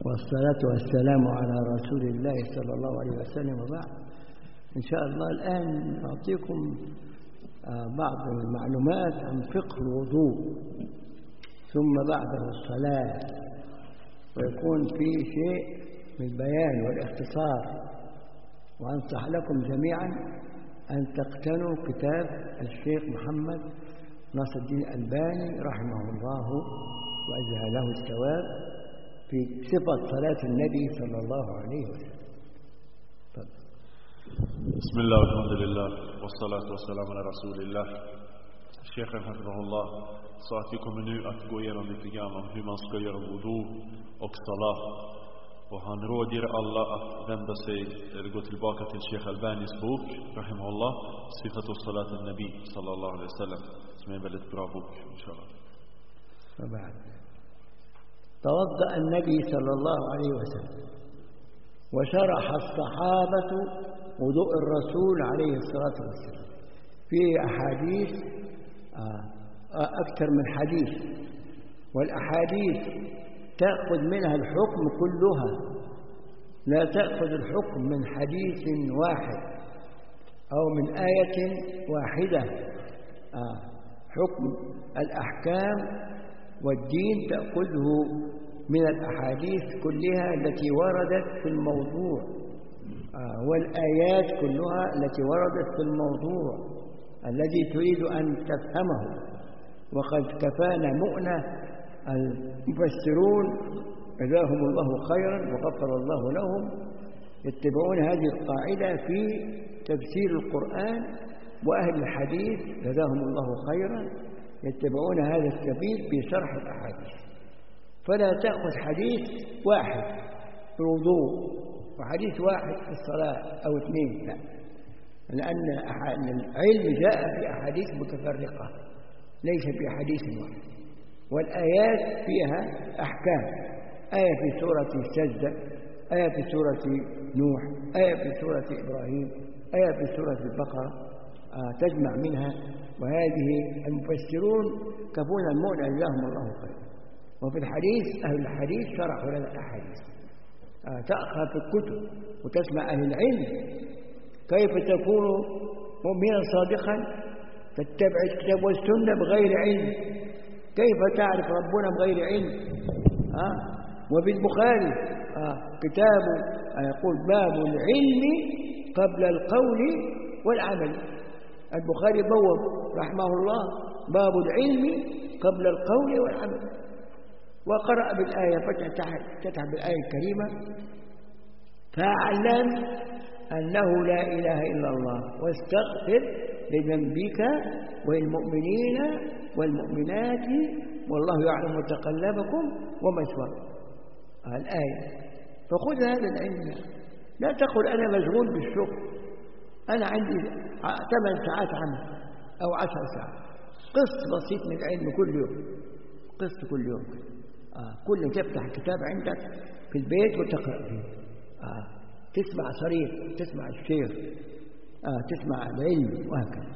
والصلاة والسلام على رسول الله صلى الله عليه وسلم. وبعد، إن شاء الله الآن أعطيكم بعض المعلومات عن فقه الوضوء، ثم بعده الصلاة، ويكون في شيء من البيان والاختصار. وأنصح لكم جميعا أن تقتنوا كتاب الشيخ محمد ناصر الدين الألباني رحمه الله وأجزل له الثواب في صفة صلاة النبي صلى الله عليه وسلم. بسم الله والحمد لله والصلاة والسلام على رسول الله. Sheikhen hafizahullah sa att vi kommer nu att gå igenom lite grann om hur man ska göra wudu och salat. Och han råder alla att vända sig eller gå tillbaka till Sheikh Albanis bok rahimahullah, Sifatu Salat al-Nabi sallallahu alaihi wasallam, som är en väldigt bra bok inshallah. توضأ النبي صلى الله عليه وسلم وشرح الصحابة وضوء الرسول عليه الصلاة والسلام في أحاديث أكثر من حديث، والأحاديث تأخذ منها الحكم كلها، لا تأخذ الحكم من حديث واحد أو من آية واحدة. حكم الأحكام والدين تأخذه من الأحاديث كلها التي وردت في الموضوع، والآيات كلها التي وردت في الموضوع الذي تريد أن تفهمه. وقد كفانا مؤنة المفسرون جزاهم الله خيرا وغفر الله لهم، يتبعون هذه القاعدة في تفسير القرآن، وأهل الحديث جزاهم الله خيرا يتبعون هذا السبيل في شرح الأحاديث. فلا تأخذ حديث واحد في الوضوء وحديث واحد في الصلاة أو اثنين، لا، لأن العلم جاء في أحاديث متفرقة ليس في حديث واحد. والآيات فيها أحكام، آية في سورة السجدة، آية في سورة نوح، آية في سورة إبراهيم، آية في سورة البقرة، تجمع منها. وهذه المفسرون كفونا المؤنة جزاهم الله خيرا. وفي الحديث أهل الحديث شرحوا لنا الأحاديث. تأخذ في الكتب وتسمع أهل العلم كيف تكون مؤمنا صادقا، تتبع الكتاب والسنة بغير علم، كيف تعرف ربنا بغير علم. وفي البخاري كتاب يقول باب العلم قبل القول والعمل. البخاري بوب رحمه الله باب العلم قبل القول والعمل، وقرأ بالآية فتح بالآية الكريمة فاعلم أنه لا إله إلا الله واستغفر لذنبك والمؤمنين والمؤمنات والله يعلم متقلبكم ومثواكم. الآية. فخذ هذا العلم، لا تقل أنا مشغول بالشغل، أنا عندي 8 ساعات عمل أو 10 ساعات. قسط بسيط من العلم كل يوم، قسط كل يوم. كل تفتح الكتاب عندك في البيت وتقرأ فيه، تسمع صريح، تسمع الشيخ، تسمع العلم، وهكذا.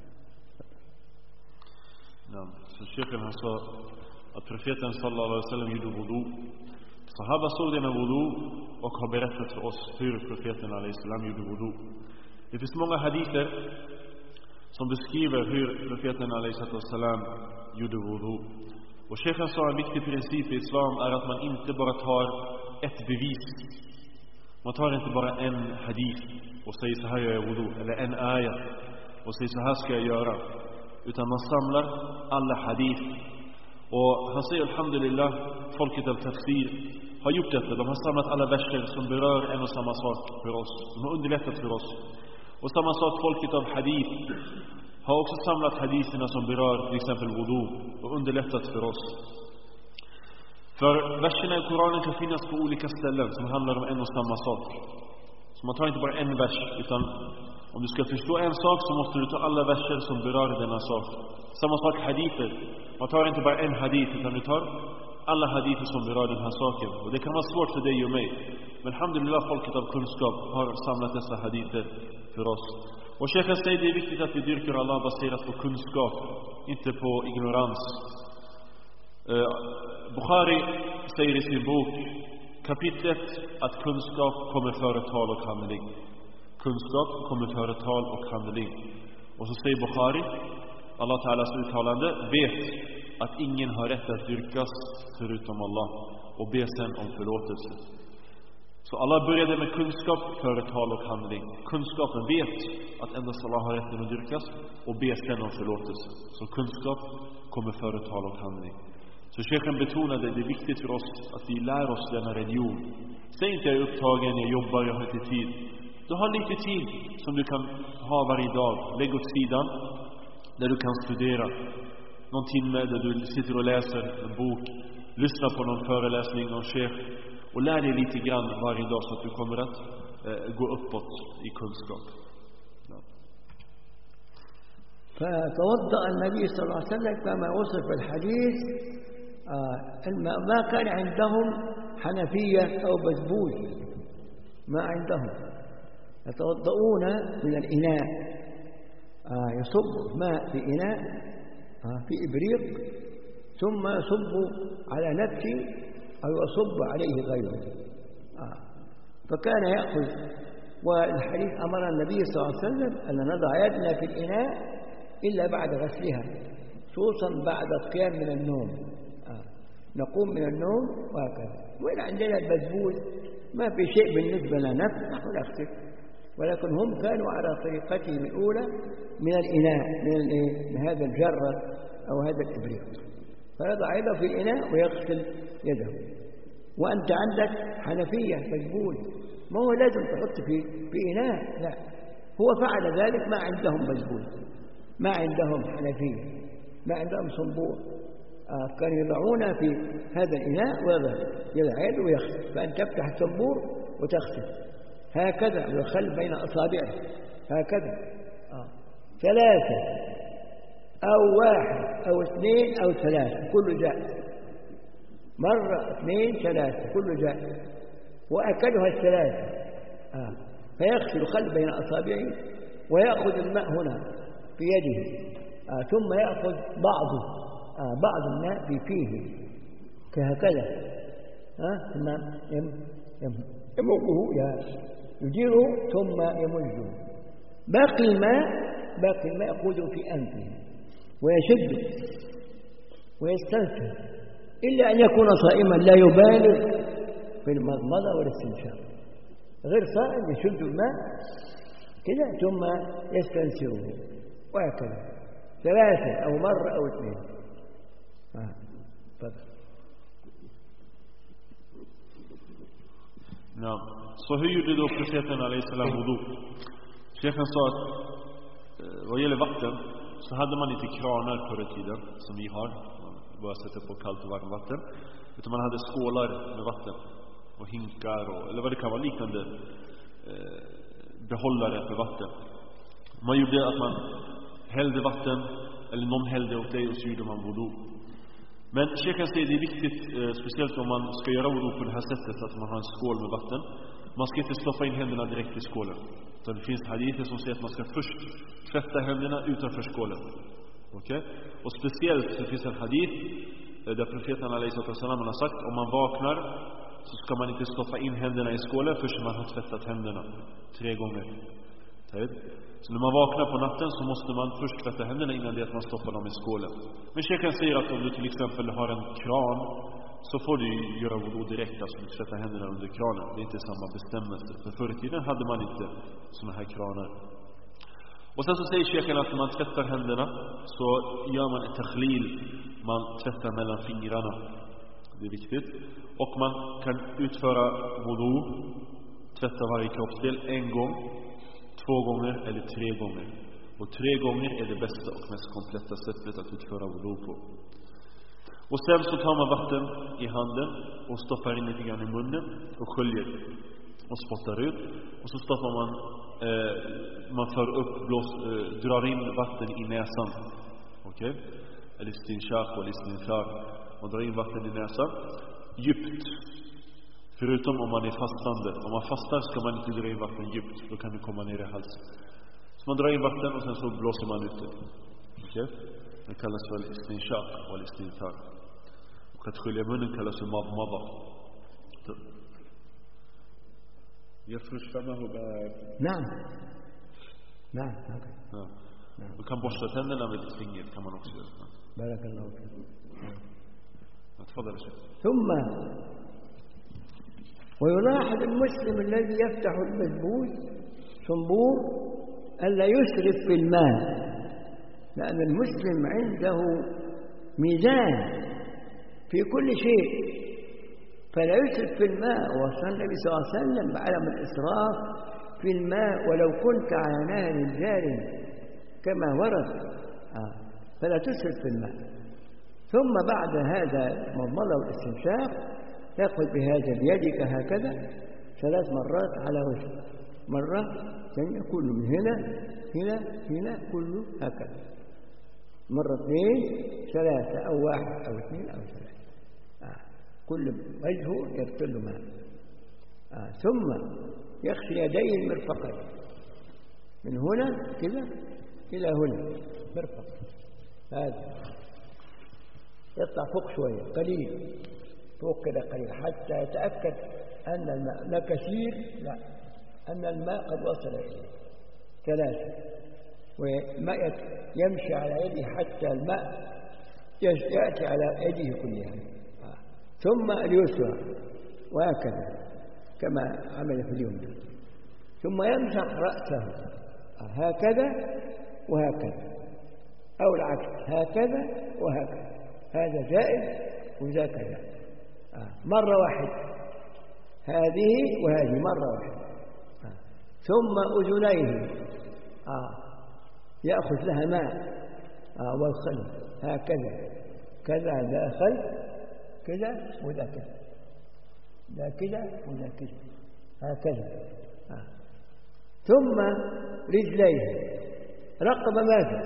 نعم. الشيخ sa att profeten sallallahu alaihi wasallam gjorde wudu. Sahaba såg denna wudu och har berättat för oss hur profeten alaihi salam gjorde wudu. Det finns många hadither som beskriver hur profeten alaihi salam gjorde wudu. Och Sheikhen sa en viktig princip i islam är att man inte bara tar ett bevis. Man tar inte bara en hadith och säger så här gör jag wudu, eller en ayat och säger så här ska jag göra, utan man samlar alla hadith. Och han säger alhamdulillah, folket av tafsir har gjort detta. De har samlat alla verser som berör en och samma sak för oss. De har underlättat för oss. Och samma sak folket av hadith har också samlat haditherna som berör till exempel wudu och underlättat för oss. För verserna i Koranen kan finnas på olika ställen som handlar om en och samma sak. Så man tar inte bara en vers, utan om du ska förstå en sak så måste du ta alla verser som berör denna sak. Samma sak hadither. Man tar inte bara en hadith, utan du tar alla hadither som berör den här saken. Och det kan vara svårt för dig och mig. Men alhamdulillah, folket av kunskap har samlat dessa hadither för oss. Och Sheikhen säger det är viktigt att vi dyrkar Allah baserat på kunskap, inte på ignorans. Bukhari säger i sin bok Kapitel 1, att kunskap kommer före tal och handling. Kunskap kommer före tal och handling. Och så säger Bukhari, Allah Ta'alas uttalande, vet att ingen har rätt att dyrkas förutom Allah, och be sen om förlåtelse. Så Allah började med kunskap före tal och handling. Kunskapen vet att endast Allah har rätten att dyrkas, och be sen om förlåtelse. Så kunskap kommer före tal och handling. Så Sheikhen betonade det är viktigt för oss att vi lär oss denna religion. Säg inte jag är upptagen, jag jobbar, jag har inte tid. Du har lite tid som du kan ha varje dag. Lägg åt sidan där du kan studera. Någon timme där du sitter och läser en bok. Lyssna på någon föreläsning, någon sheikh. Och lär dig lite grann varje dag så att du kommer att gå uppåt i kunskap. Ja. فتوضأ النبي صلى الله عليه وسلم كما وصف الحديث. ما كان عندهم حنفية أو بزبوز، ما عندهم. يتوضؤون من الإناء، يصب ماء في إناء في إبريق، ثم يصب على نفسه أو يصب عليه غيره. فكان يأخذ، والحديث أمر النبي صلى الله عليه وسلم أن نضع يدنا في الإناء إلا بعد غسلها، خصوصا بعد القيام من النوم. نقوم من النوم وهكذا. وإن عندنا البزبوز ما في شيء بالنسبة لنا، نفتح ونغسل، ولكن هم كانوا على طريقتهم الأولى من الإناء، من هذا الجرة أو هذا الإبريق، فيضع يده في الإناء ويغسل يده. وأنت عندك حنفية بزبوز، ما هو لازم تحط في إناء، لا، هو فعل ذلك. ما عندهم بزبوز، ما عندهم حنفية، ما عندهم صنبور، كانوا يضعون في هذا الإناء ويضع يده ويغسل. فأنت تفتح الصنبور وتغسل هكذا، ويخل بين أصابعه هكذا، 3 أو 1 أو 2 أو 3، كل جائز. مرة 2 3 كل جائز، وأكلها ال3. فيغسل خل بين أصابعه ويأخذ الماء هنا في يده، ثم يأخذ بعض الماء في فيه كهكذا، ثم يمقه، يديره ثم يمجه. باقي الماء يأخذه في أنفه ويشده ويستنثر، إلا أن يكون صائما لا يبالغ في المضمضة والاستنشاق. غير صائم يشد الماء كذا ثم يستنثره، وهكذا 3 أو مرة أو 2. Ja. Så hur gjorde då profeten alayhi salam wudu? Sheikhen sa att vad gäller vatten så hade man inte kranar förr i tiden som vi har. Man bara sätter på kallt och varmt vatten. Utan man hade skålar med vatten och hinkar eller vad det kan vara, liknande behållare för vatten. Man gjorde att man hällde vatten, eller någon hällde åt dig, och så gjorde man wudu. Men Sheikhen säger det är viktigt, speciellt om man ska göra wudu på det här sättet, att man har en skål med vatten. Man ska inte stoppa in händerna direkt i skålen. Så det finns hadither som säger att man ska först tvätta händerna utanför skålen. Okej? Och speciellt så finns en hadith där profeten alayhi salam har sagt, om man vaknar så ska man inte stoppa in händerna i skålen förrän man har tvättat händerna 3 gånger. Så när man vaknar på natten så måste man först tvätta händerna innan det att man stoppar dem i skålen. Men Sheikhen säger att om du till exempel har en kran så får du göra wudu direkt, alltså du tvättar händerna under kranen. Det är inte samma bestämmelse. För förr i tiden hade man inte såna här kranar. Och sen så säger Sheikhen att när man tvättar händerna så gör man ett takhlil. Man tvättar mellan fingrarna. Det är viktigt. Och man kan utföra wudu, tvätta varje kroppsdel 1 gång, 2 gånger eller 3 gånger. Och 3 gånger är det bästa och mest kompletta sättet att utföra wudu på. Och sen så tar man vatten i handen och stoppar in lite grann i munnen och sköljer och spottar ut. Och så stoppar man, man för upp, drar in vatten i näsan. Okej? Eller istinshaq och istinthar. Man drar in vatten i näsan djupt. Förutom om man är fastande. Om man fastar ska man inte dra in vatten djupt. Då kan det komma ner i halsen. Så man drar in vatten och sen så blåser man ut det. Okej? Det kallas för istinshaq och istinthar. Och att skölja munnen kallas för madmada. يفرش فمه نعم نعم هكذا. نعم. Du kan borsta tänderna med fingret kan man också göra. بارك الله فيك. تفضل يا شيخ. ثم ويلاحظ المسلم الذي يفتح المزبوط صنبور ألا يسرف في الماء، لأن المسلم عنده ميزان في كل شيء، فلا يسرف في الماء. وصلى النبي صلى الله عليه وسلم بعدم الإسراف في الماء ولو كنت على نهر جار كما ورد، فلا تسرف في الماء. ثم بعد هذا المضمضة والاستنشاق تأخذ بهذا بيدك هكذا 3 مرات على وجهك، مرة ثانية كله من هنا هنا هنا كله هكذا، مرة 2 3 أو 1 أو 2 أو 3، كل وجهه يبتل ماء. ثم يغسل يديه المرفقين من هنا كذا إلى هنا مرفق، هذا يطلع فوق شوية قليل، فوق كده قليل حتى يتأكد أن الماء لا كثير، لا، أن الماء قد وصل إليه. 3 وماء يمشي على يده حتى الماء يأتي على يده كلها. ثم اليسرى وهكذا كما عمل في اليوم. ثم يمسح رأسه هكذا وهكذا، أو العكس هكذا وهكذا، هذا جائز وذاك جائز. مرة واحدة هذه وهذه مرة واحدة. ثم أذنيه يأخذ لها ماء والخلف هكذا كذا، لا خلف كذا وذا كذا، لا كذا وذا كذا هكذا. ثم رجليه رقب ماذا؟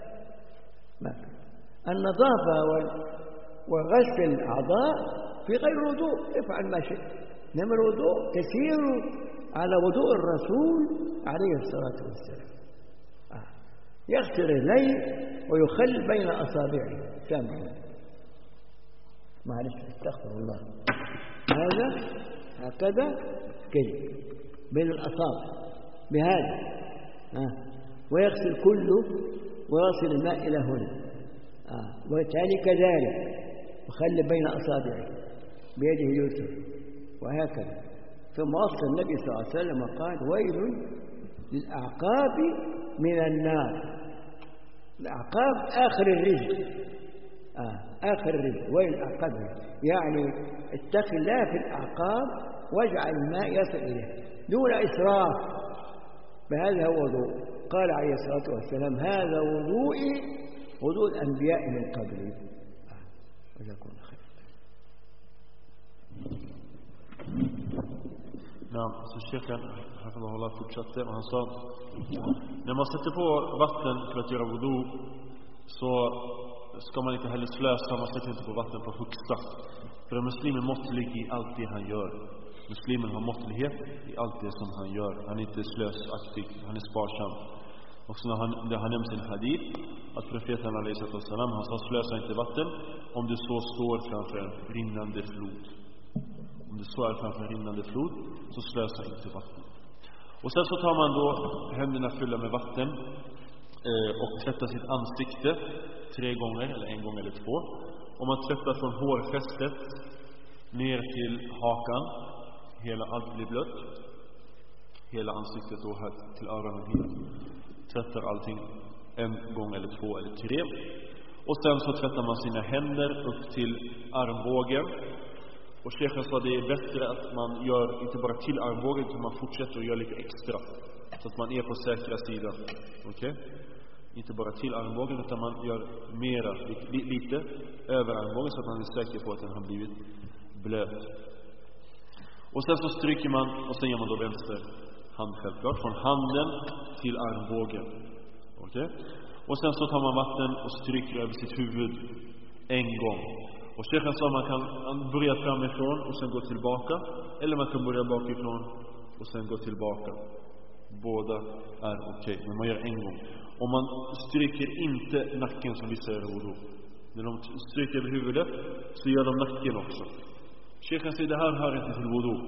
النظافة وغسل الأعضاء في غير وضوء، افعل ما شئت، إنما الوضوء تسير على وضوء الرسول عليه الصلاة والسلام. يغسل رجليه ويخل بين أصابعه، سامحوا معلش استغفر الله، هذا هكذا كذا بين الأصابع بهذا، ويغسل كله ويصل الماء إلى هنا، وتالي كذلك وخلي بين أصابعه بيده اليسرى وهكذا. ثم وصى النبي صلى الله عليه وسلم وقال: ويل للأعقاب من النار. الأعقاب آخر الرجل، آخر الرجل، ويل الأعقاب يعني اتق الله في الأعقاب واجعل الماء يصل إليه دون إسراف. بهذا هو وضوء. قال عليه الصلاة والسلام: هذا وضوئي وضوء الأنبياء من قبلي. وجزاكم الله خير. نعم. Så Sheikhen hafidhahullah fortsatte och han sa: när man sätter på vatten för att göra wudu så ska man inte heller slösa. Man sätter inte på vatten på högsta. För en muslimen måste ligga i allt det han gör. Muslimen har måttlighet i allt det som han gör. Han är inte slösaktig, han är sparsam. Och så när han nämns i en hadith att profeten alaihissalam, han sa: slösa inte vatten om du så står framför en rinnande flod. Om du så är framför en rinnande flod, så slösa inte vatten. Och sen så tar man då händerna fylla med vatten och tvättar sitt ansikte 3 gånger, eller 1 gång eller 2. Och man tvättar från hårfästet ner till hakan. Hela allt blir blött. Hela ansiktet då här till öronen hit. Tvättar allting 1 gång eller 2 eller 3. Och sen så tvättar man sina händer upp till armbågen. Och Sheikhen sa: det är bättre att man gör inte bara till armbågen, utan man fortsätter och gör lite extra. Så att man är på säkra sidan. Okej? Inte bara till armbågen, utan man gör mera, lite över armbågen, så att man är säker på att den har blivit blöt. Och sen så stryker man, och sen gör man då vänster hand självklart, från handen till armbågen. Okej? Och sen så tar man vatten och stryker över sitt huvud 1 gång. Och Sheikhen sa: man kan börja framifrån och sen gå tillbaka, eller man kan börja bakifrån och sen gå tillbaka. Båda är okej, men man gör 1 gång. Och man stryker inte nacken som vissa gör i wudu. När de stryker över huvudet så gör de nacken också. Sheikhen säger: det här hör inte till wudu.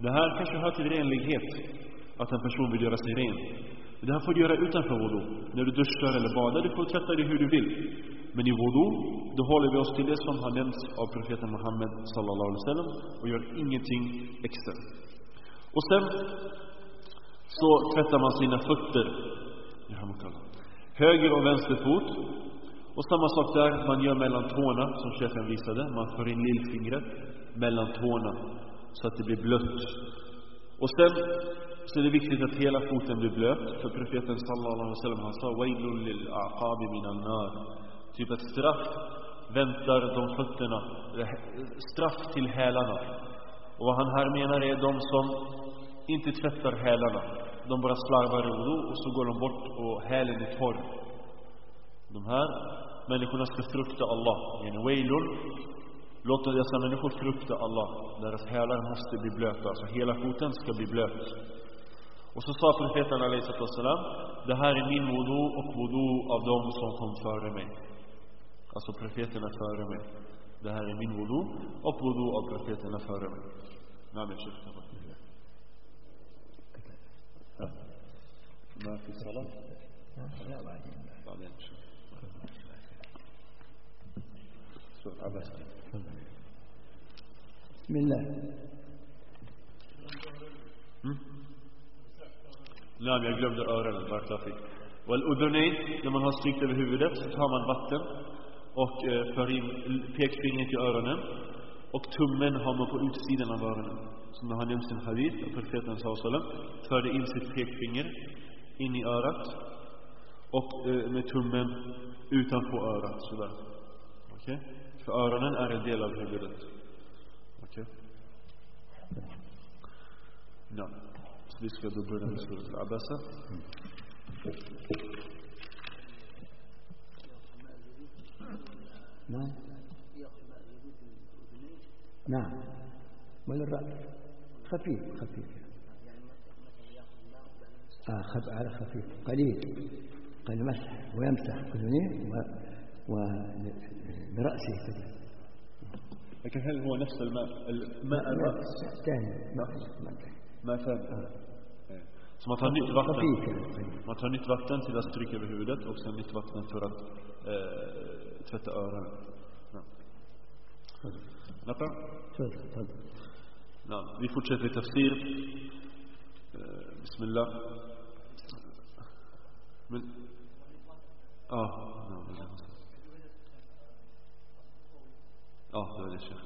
Det här kanske hör till renlighet, att en person vill göra sig ren. Det här får du göra utanför wudu. När du duschar eller badar, du får tvätta dig hur du vill. Men i wudu, då håller vi oss till det som har nämnts av profeten Muhammed sallallahu alaihi wasallam och gör ingenting extra. Och sen så tvättar man sina fötter. Höger och vänster fot. Och samma sak där, man gör mellan tårna som chefen visade. Man för in lillfingret mellan tårna så att det blir blött. Och sen så är det viktigt att hela foten blir blöt. För profeten sallallahu alaihi wasallam, han sa wailul lil aqabi minan nar. Typ att straff väntar de fötterna, straff till hälarna. Och vad han här menar är de som inte tvättar hälarna. De bara slarvar i wudu och så går de bort och hälen är torr. De här människorna ska frukta Allah. Wailun, låt dessa människor frukta Allah. Deras hälar måste bli blöta. Så hela foten ska bli blöt. Och så sa profeten alaihi sallam, det här är min wudu och wudu av dem som kom före mig. Alltså profeterna före mig. Det här är min wudu och wudu av profeterna före mig. نعم يا شيخ ما في صلاة لا بعدين سورة عبس بسم الله نعم jag glömde öronen varför. والأذنين när man har strykt över huvudet så tar man vatten och för in pekfingret i öronen. Och tummen har man på utsidan av öronen. Som det har nämnts i en hadith av profeten sallallahu förde in sitt pekfinger in i örat. Och med tummen utanpå örat. Sådär. Okej? För öronen är en del av huvudet. Okej? Ja. Så vi ska då börja med surat al-Abasa. نعم نعم والرأس خفيف على خفيف قليل مسح ويمسح أذنيه وبرأسه كذا. لكن هل هو نفس الماء الرأس ثاني ما ثاني så man tar nytt vatten till att stryka över huvudet och sen nytt vatten för att tvätta öronen. Vi fortsätter i tafsir. Bismillah. Men det är det Sheikh.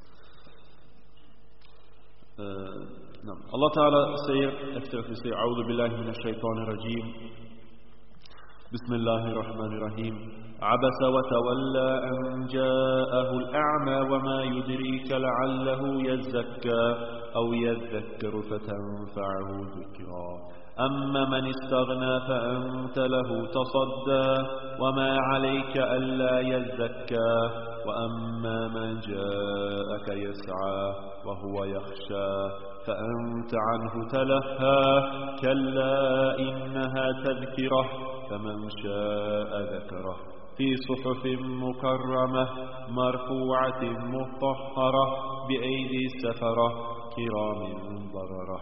Allah Ta'ala säger efter att vi säger A'udhu billahi minash shaitanir rajim. Bismillahir rahmanir rahim. عبس وتولى أن جاءه الأعمى وما يدريك لعله يزكى أو يذكر فتنفعه ذكرى أما من استغنى فأنت له تصدى وما عليك ألا يزكى وأما من جاءك يسعى وهو يخشى فأنت عنه تلهى كلا إنها تذكرة فمن شاء ذكره في صحف مكرمة مرفوعة مطهرة بأيدي سفرة كرام بررة.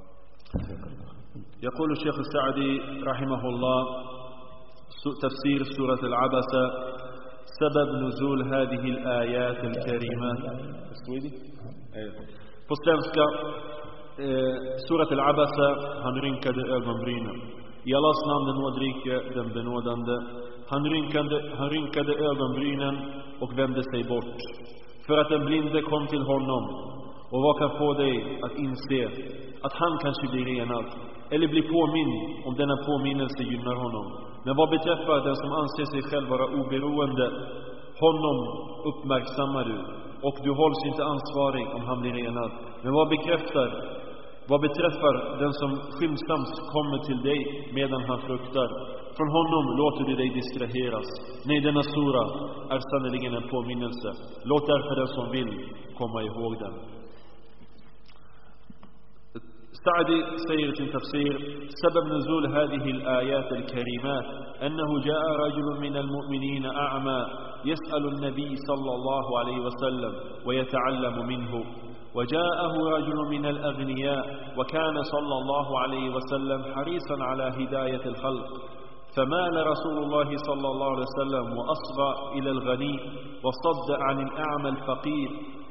يقول الشيخ السعدي رحمه الله تفسير سورة العبسة سبب نزول هذه الآيات الكريمات. På svenska Surat al-Abasa, han rynkade ögonbrynen. I Allahs namn den nådrike, den benådande. Han rynkade ögonbrynen och vände sig bort. För att den blinde kom till honom. Och vad kan få dig att inse att han kanske blir renad? Eller blir påminn om denna påminnelse gynnar honom. Men vad beträffar den som anser sig själv vara oberoende, honom uppmärksammar du. Och du hålls inte ansvarig om han blir renad. Men vad beträffar den som skyndsamt kommer till dig medan han fruktar, från honom låter du dig distraheras. Nej, denna sura är sannoliken en påminnelse. Låt därför den som vill komma ihåg den. سعدي سيد تفسير سبب نزول هذه الآيات الكريمات أنه جاء رجل من المؤمنين أعمى يسأل النبي صلى الله عليه وسلم ويتعلم منه. وجاءه رجل من الأغنياء وكان صلى الله عليه وسلم حريصا على هداية الخلق، فمال رسول الله صلى الله عليه وسلم وأصغى إلى الغني وصد عن الأعمى الفقير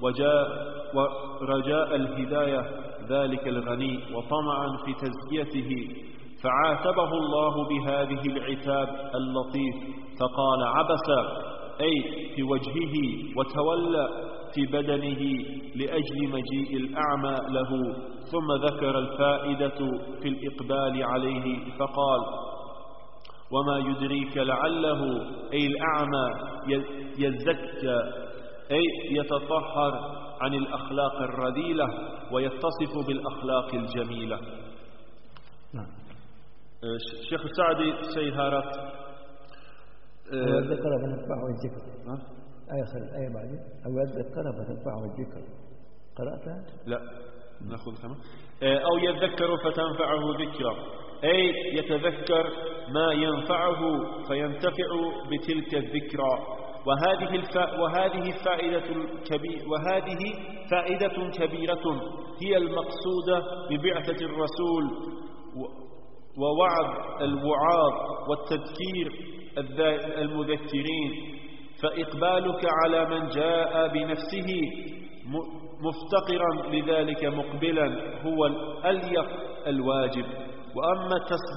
ورجاء الهداية ذلك الغني وطمعا في تزكيته، فعاتبه الله بهذه العتاب اللطيف فقال عبس، أي في وجهه، وتولى في بدنه لأجل مجيء الأعمى له، ثم ذكر الفائدة في الإقبال عليه فقال وما يدريك لعله أي الأعمى يزكى، أي يتطهر عن الأخلاق الرذيلة ويتصف بالأخلاق الجميلة. الشيخ السعدي سيهارت ذكر فتنفعه الذكر، آخر الآية بعدين أو يذكر فتنفعه الذكر، قرأتها؟ لا نأخذ كمان. أو يذكر فتنفعه ذكرى، أي يتذكر ما ينفعه فينتفع بتلك الذكرى. وهذه فائدة كبيرة هي المقصودة ببعثة الرسول ووعظ الوعاظ والتذكير المذكرين، فإقبالك على من جاء بنفسه مفتقرا لذلك مقبلا هو الأليق الواجب. وأما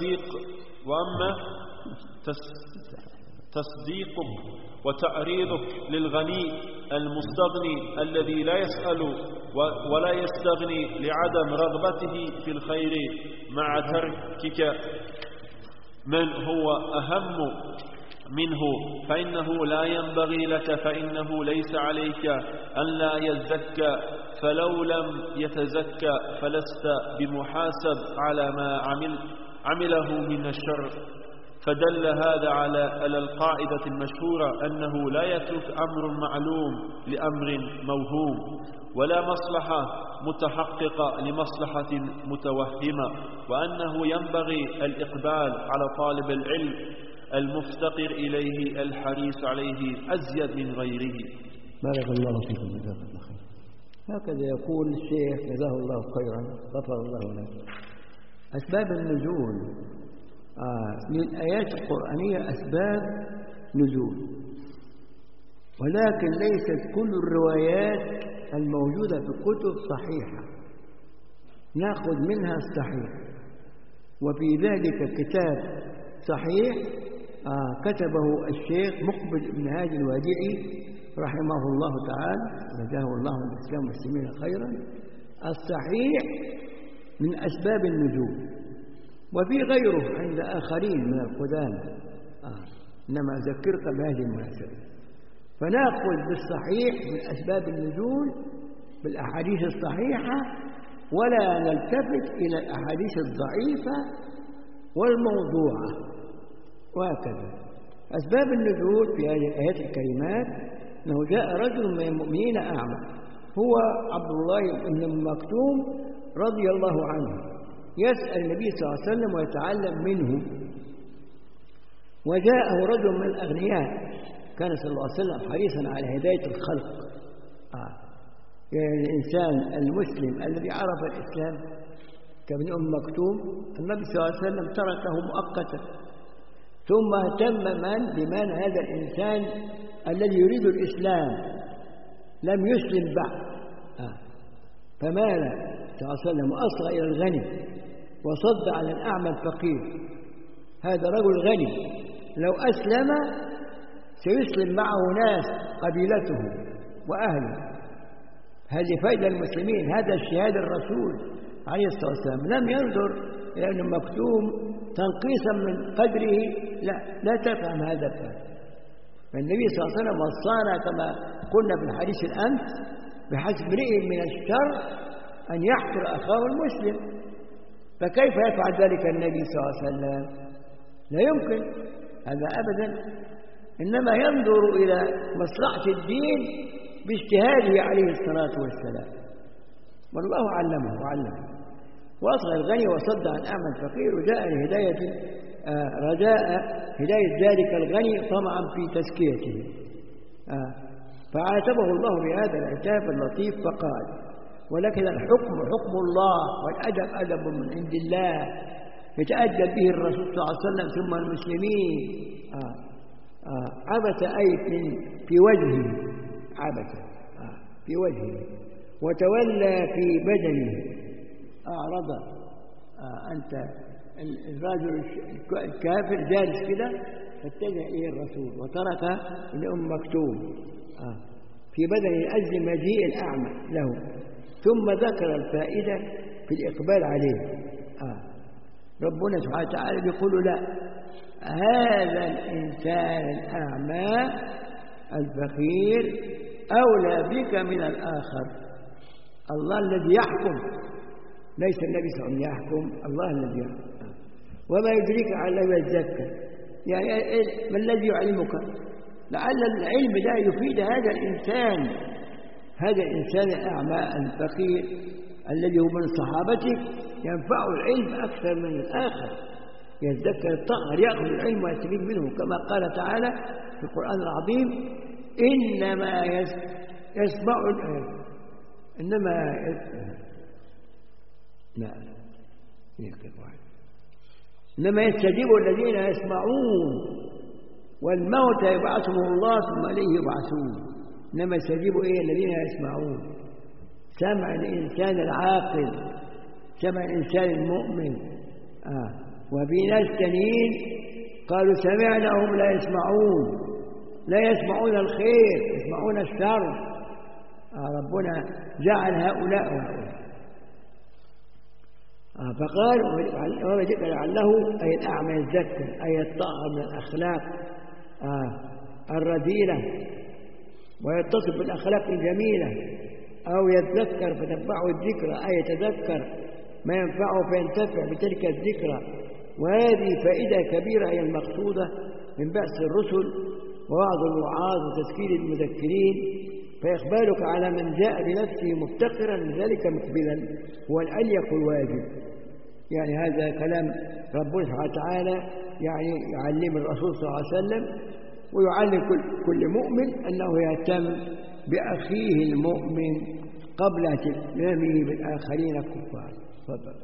تصديقك وتعريضك للغني المستغني الذي لا يسأل ولا يستغني لعدم رغبته في الخير مع تركك من هو أهم منه، فإنه لا ينبغي لك، فإنه ليس عليك أن لا يزكى، فلو لم يتزكى فلست بمحاسب على ما عمله من الشر. فدل هذا على القاعدة المشهورة أنه لا يترك أمر معلوم لأمر موهوم، ولا مصلحة متحققة لمصلحة متوهمة، وأنه ينبغي الإقبال على طالب العلم المفتقر إليه الحريص عليه أزيد من غيره. بارك الله فيكم، جزاك الله خير. هكذا يقول الشيخ جزاه الله خيرا غفر الله له. أسباب النزول للآيات القرآنية أسباب نزول، ولكن ليست كل الروايات الموجودة في الكتب صحيحة، نأخذ منها الصحيح. وفي ذلك كتاب صحيح كتبه الشيخ مقبل بن هادي الوادعي رحمه الله تعالى، جزاه الله الإسلام والمسلمين خيرا، الصحيح من أسباب النزول. وفي غيره عند آخرين من القدامى، إنما أذكرك بهذه المناسبة. فنأخذ بالصحيح من أسباب النزول بالأحاديث الصحيحة، ولا نلتفت إلى الأحاديث الضعيفة والموضوعة. وهكذا أسباب النزول في هذه الآيات الكريمات أنه جاء رجل من المؤمنين أعمى، هو عبد الله بن مكتوم رضي الله عنه، يسأل النبي صلى الله عليه وسلم ويتعلم منه. وجاءه رجل من الأغنياء، كان صلى الله عليه وسلم حريصا على هداية الخلق. يعني الإنسان المسلم الذي عرف الإسلام كابن مكتوم، النبي صلى الله عليه وسلم تركه مؤقتا، ثم اهتم بمن هذا الإنسان الذي يريد الإسلام لم يسلم بعد، فمال صلى الله عليه وسلم وأصغى إلى الغني وصد عن الأعمى الفقير. هذا رجل غني لو أسلم سيسلم معه ناس قبيلته وأهله. هذه فائدة المسلمين، هذا اجتهاد الرسول عليه الصلاة والسلام. لم ينظر إلى أن مكتوم تنقيصا من قدره، لا تفهم هذا الفهم. فالنبي صلى الله عليه وسلم وصانا كما قلنا في الحديث الأمس بحسب امرئ من الشر أن يحقر أخاه المسلم. فكيف يفعل ذلك النبي صلى الله عليه وسلم؟ لا يمكن هذا أبدا، إنما ينظر إلى مصلحة الدين باجتهاده عليه الصلاة والسلام، والله علمه وعلمه. وأصغى الغني وصد عن أعمى الفقير، وجاء لهداية رجاء هداية ذلك الغني طمعا في تزكيته. فعاتبه الله بهذا العتاب اللطيف فقال ولكن الحكم حكم الله، والأدب أدب من عند الله يتأدب به الرسول صلى الله عليه وسلم ثم المسلمين. عبث أي في وجهه، عبث في وجهه وتولى في بدنه، أعرض. أنت الرجل الكافر جالس كده فاتجه إليه الرسول وترك ابن مكتوم في بدنه أجل مجيء الأعمى له، ثم ذكر الفائدة في الإقبال عليه. ربنا سبحانه وتعالى يقول لا، هذا الإنسان الأعمى الفقير أولى بك من الآخر. الله الذي يحكم، ليس النبي صلى الله عليه وسلم يحكم، الله الذي يحكم. وما يدريك على يتذكر، يعني ما الذي يعلمك؟ لعل العلم ده يفيد هذا الإنسان الأعمى الفقير الذي هو من صحابتك، ينفع العلم أكثر من الآخر، يتذكر الطاهر يأخذ العلم ويستفيد منه، كما قال تعالى في القرآن العظيم إنما يسمع إنما يستجيب الذين يسمعون والموتى يبعثهم الله ثم إليه يبعثون. إنما يستجيب الذين يسمعون، سمع الإنسان العاقل، سمع الإنسان المؤمن. وفي ناس تانيين قالوا سمعنا هم لا يسمعون، لا يسمعون الخير، يسمعون الشر. ربنا جعل هؤلاء وهؤلاء. فقال لعله أي الأعمى يتذكر، أي يتطهر من الأخلاق الرذيلة ويتصف بالأخلاق الجميلة، أو يتذكر فتنفعه الذكرى، أي يتذكر ما ينفعه فينتفع بتلك الذكرى. وهذه فائدة كبيرة هي المقصودة من بعث الرسل ووعظ الوعاظ وتذكير المذكرين. فإقبالك على من جاء بنفسه مفتقرا لذلك مقبلا هو الأليق الواجب. يعني هذا كلام ربنا سبحانه وتعالى، يعني يعلم الرسول صلى الله عليه وسلم ويعلم كل مؤمن أنه يهتم بأخيه المؤمن قبل اهتمامه بالآخرين الكفار. تفضل.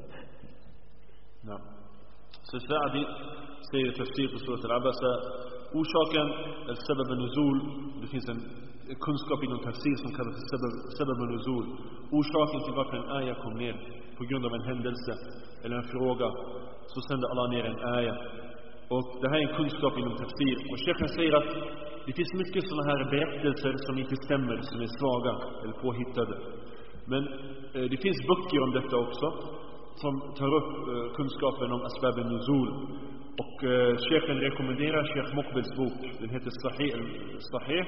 نعم. Sa'di säger tafsir på surat al-Abasa. Orsaken, al-sabab al-nuzul, det finns en kunskap inom tafsir som kallas sabab al-nuzul. Orsaken till varför en aya kom ner på grund av en händelse eller en fråga, så sände Allah ner en aya. Och det här är en kunskap inom tafsir. Och Sheikhen säger att det finns mycket sådana här berättelser som inte stämmer, som är svaga eller påhittade. Men det finns böcker om detta också, som tar upp kunskapen om Asbab al-Nuzul. Och Sheikhen rekommenderar Sheikh Muqbils bok. Den heter Sahih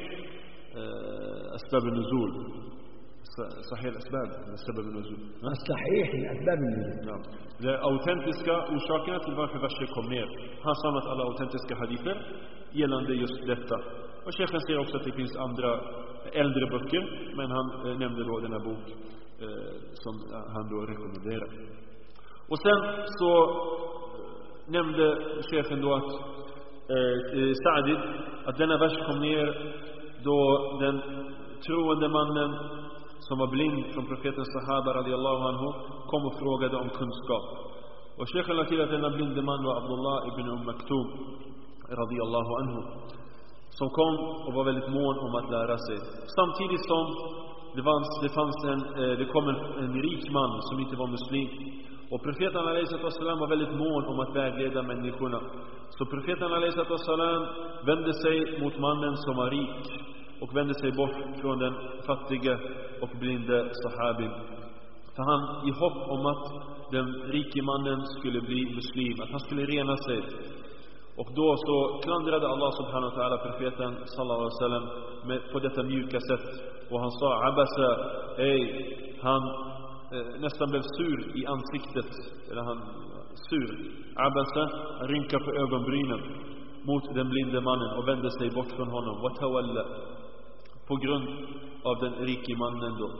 Asbab al-Nuzul. Sahih al-Asbab al-Nuzul. Sahih Asbab al-Nuzul. Ja. Det autentiska orsakerna till varför verser kom ner. Han samlat alla autentiska hadither gällande just detta. Och Sheikhen säger också att det finns andra äldre böcker, men han nämnde då den här bok som han då rekommenderar. Och sen så nämnde Sheikhen då att Sa'di, att denna vers kom ner då den troende mannen som var blind från profeten Sahaba radiyallahu anhu kom och frågade om kunskap. Och Sheikhen lade till att denna blinde man var Abdullah ibn Maktum radiyallahu anhu, som kom och var väldigt mån om att lära sig. Samtidigt som det kom en rik man som inte var muslim. Och profeten alaihissalam var väldigt mån om att vägleda människorna. Så profeten alaihissalam vände sig mot mannen som var rik och vände sig bort från den fattiga och blinde sahabin. För han, i hopp om att den rike mannen skulle bli muslim, att han skulle rena sig. Och då så klandrade Allah subhanahu wa ta'ala profeten sallallahu alaihi wasallam på detta mjuka sätt. Och han sa abasa, han nästan blev sur i ansiktet, eller han sur. Abasa, rynka på ögonbrynen mot den blinde mannen och vände sig bort från honom. Watawalla, på grund av den rike mannen då.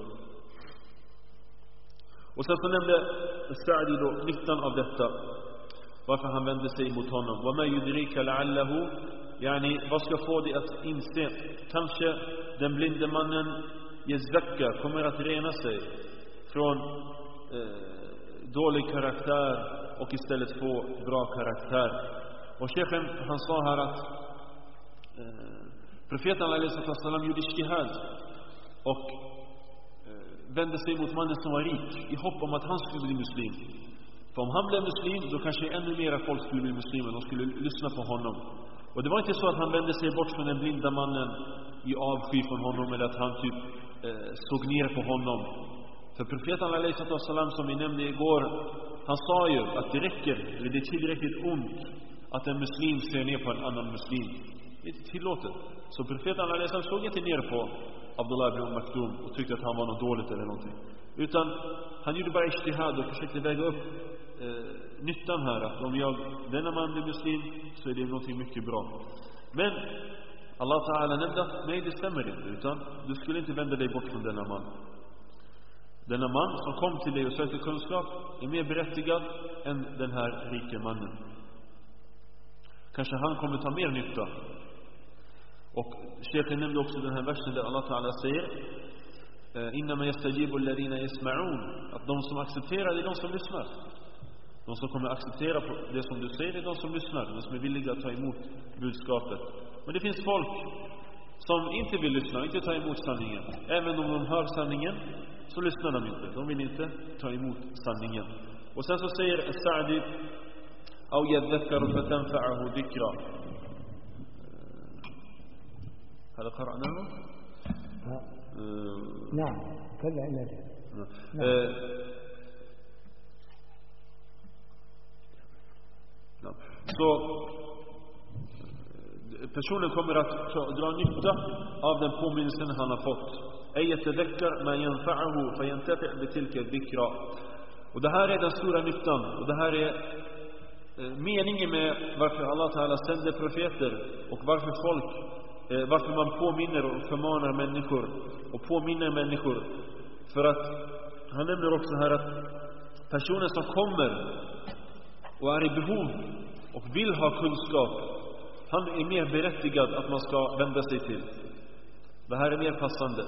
Och sen så nämnde Sa'di då nyttan av detta, varför han vände sig mot honom. وَمَا يُدْرِيكَ لَعَلَّهُ, yani vad ska få dig att inse, kanske den blinde mannen Yazakka kommer att rena sig. från dålig karaktär och istället få bra karaktär. Och Sheikhen, han sa här att profeten alaihissalam gjorde ijtihad och vände sig mot mannen som var rik i hopp om att han skulle bli muslim. För om han blev muslim, då kanske ännu mera folk skulle bli muslimer. De skulle lyssna på honom. Och det var inte så att han vände sig bort från den blinda mannen i avsky från honom, eller att han typ såg ner på honom. För profeten alaihissalam, som vi nämnde igår, han sa ju att det räcker, eller det är tillräckligt ont att en muslim ser ner på en annan muslim. Det är inte tillåtet. Så profeten alaihissalam såg inte ner på Abdullah ibn Maktum och tyckte att han var något dåligt eller någonting. Utan han gjorde bara ijtihad och försökte väga upp nyttan här, att om denna man blir muslim så är det någonting mycket bra. Men Allah Ta'ala nämnde att nej, det stämmer inte, utan du skulle inte vända dig bort från denna man. Denna man som kom till dig och sökte kunskap är mer berättigad än den här rike mannen. Kanske han kommer ta mer nytta. Och Sheikhen nämnde också den här versen där Allah Ta'ala säger innama yastajibu alladhina yasma'un, att de som accepterar är de som lyssnar. De som kommer acceptera det som du säger är de som lyssnar, de som är villiga att ta emot budskapet. Men det finns folk som inte vill lyssna och inte ta emot sanningen. Även om de hör sanningen så lyssnar de inte. De vill inte ta emot sanningen. Och sen så säger Sa'di أو يذكر فتنفعه ذكرى. هذا قرأناه؟ نعم كذا إنه Så personen kommer att dra nytta av den påminnelsen han har fått. Ayatadhakkar ma yanfa'uhu fayantafi' bitilka dhikra. Och det här är den stora nyttan, och det här är meningen med varför Allah Ta'ala sänder profeter och varför man påminner och förmanar människor och påminner människor. För att han nämner också här att personen som kommer och är i behov och vill ha kunskap, han är mer berättigad att man ska vända sig till. Det här är mer passande.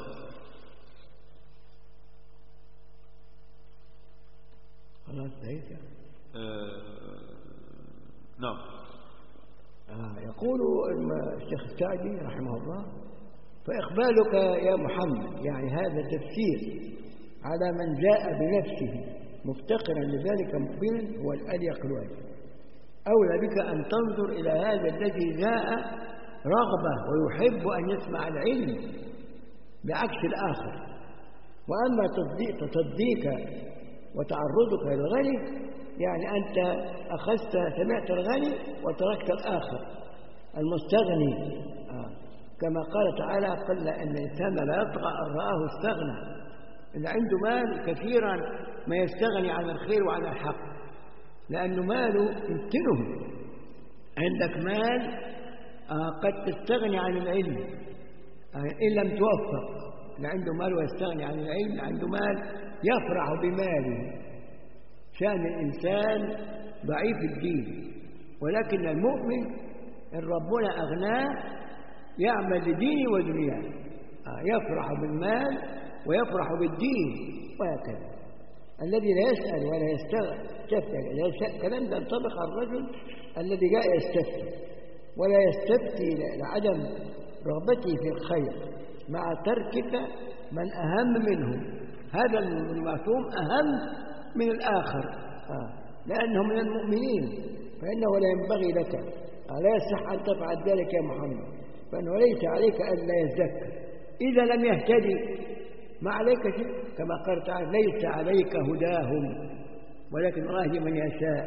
نعم. يقول الشيخ السعدي رحمه الله فإقبالك يا محمد يعني هذا تفسير على من جاء بنفسه مفتقرا لذلك مقبلا هو الأليق الواجب. أولى بك أن تنظر إلى هذا الذي جاء رغبة ويحب أن يسمع العلم بعكس الآخر. وأما تصديك وتعرضك للغني يعني أنت سمعت الغني وتركت الآخر المستغني. كما قال تعالى قل أن الإنسان لا يطغى أن رآه استغنى. اللي عنده مال كثيرا ما يستغني عن الخير وعن الحق لأنه ماله يمكنه. عندك مال قد تستغني عن العلم إن لم توفق. اللي عنده مال ويستغني عن العلم، اللي عنده مال يفرح بماله. شأن الإنسان ضعيف الدين، ولكن المؤمن إن ربنا أغناه يعمل لدينه ودنياه، يفرح بالمال ويفرح بالدين وهكذا. الذي لا يسأل ولا يستفتي كلام ده ينطبق على الرجل الذي جاء يستفتي ولا يستفتي لعدم رغبته في الخير مع تركك من أهم منه. هذا المفهوم أهم من الآخر لأنه من المؤمنين، فإنه لا ينبغي لك لا يصح أن تفعل ذلك يا محمد، فإنه ليس عليك أن لا يزكى. إذا لم يهتدي ما عليك شيء، كما قال تعالى ليس عليك هداهم ولكن الله يهدي من يشاء.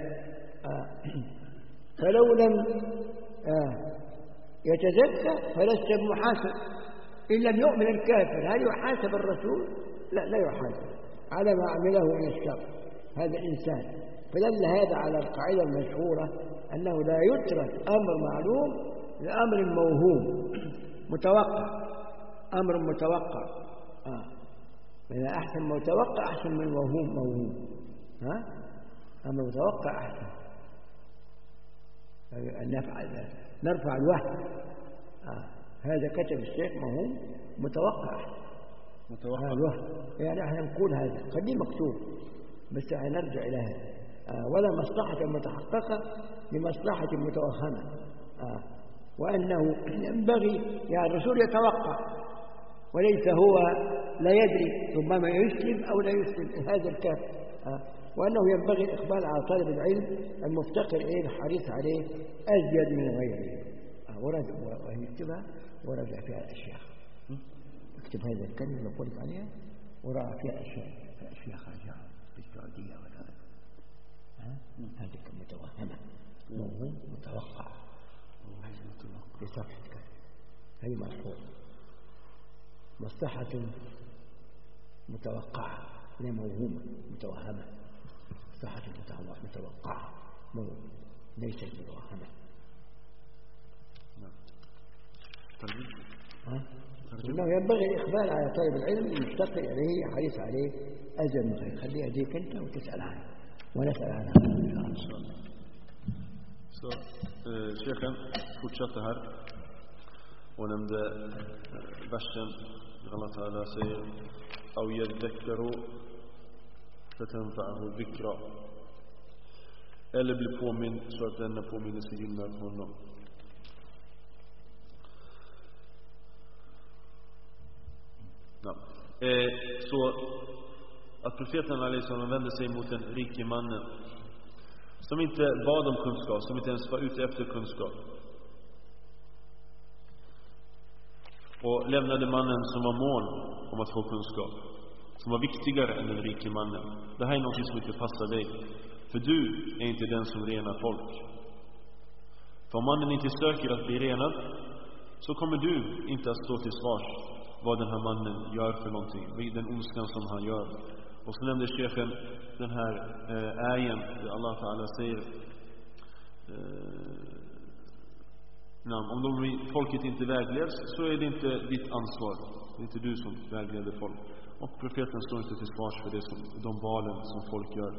فلو لم يتزكى فلست بمحاسب. إن لم يؤمن الكافر هل يحاسب الرسول؟ لا يحاسب على ما عمله من الشر هذا الإنسان. فدل هذا على القاعدة المشهورة أنه لا يترك أمر معلوم لأمر موهوم متوقع. أمر متوقع من أحسن متوقع أحسن من موهوم. أمر متوقع أحسن أن نرفع الوهم. هذا كتب الشيخ موهوم متوقع. متوقع. يعني احنا نقول هذا قد مكتوب بس نرجع إلى هذا. ولا مصلحة متحققة لمصلحة متوهمة. وأنه ينبغي يعني الرسول يتوقع وليس هو لا يدري ربما يسلم أو لا يسلم هذا الكافر. وأنه ينبغي الإقبال على طالب العلم المفتقر الحريص عليه أزيد من غيره. ويكتبها ورجع فيها الأشياء. اكتب هذا الكلمة اللي قلت عليها ورجع فيها أشياء خارجة في السعودية ولا هذه متوهمة موهوم متوقع بصفحة هذه مرفوض. مصلحة متوقعة لا موهومة متوهمة. مصلحة متوقعة ليست متوهمة. إنه ينبغي الإقبال على طالب العلم المفتقر إليه حريص عليه أزل من غيره. خليها ديك أنت وتسأل عنها ونسأل عنها إن شاء الله. Så Sheikhen fortsatte här och nämnde versen där Allah Ta'ala säger أو يذكر فتنفعه الذكرى eller blir påminn så att denna påminnelse gynnar honom. Så att profeten Alaihissalam vände sig mot den rike mannen som inte bad om kunskap, som inte ens var ute efter kunskap, och lämnade mannen som var mån om att få kunskap, som var viktigare än den rike mannen. Det här är något som inte passar dig, för du är inte den som renar folk. För om mannen inte söker att bli renad, så kommer du inte att stå till svars vad den här mannen gör för någonting, den ondskan som han gör. Och så nämnde chefen den här ayen där Allah Ta'ala säger om folket inte vägleds så är det inte ditt ansvar. Det är inte du som vägleder folk. Och profeten står inte till svars för det de valen som folk gör.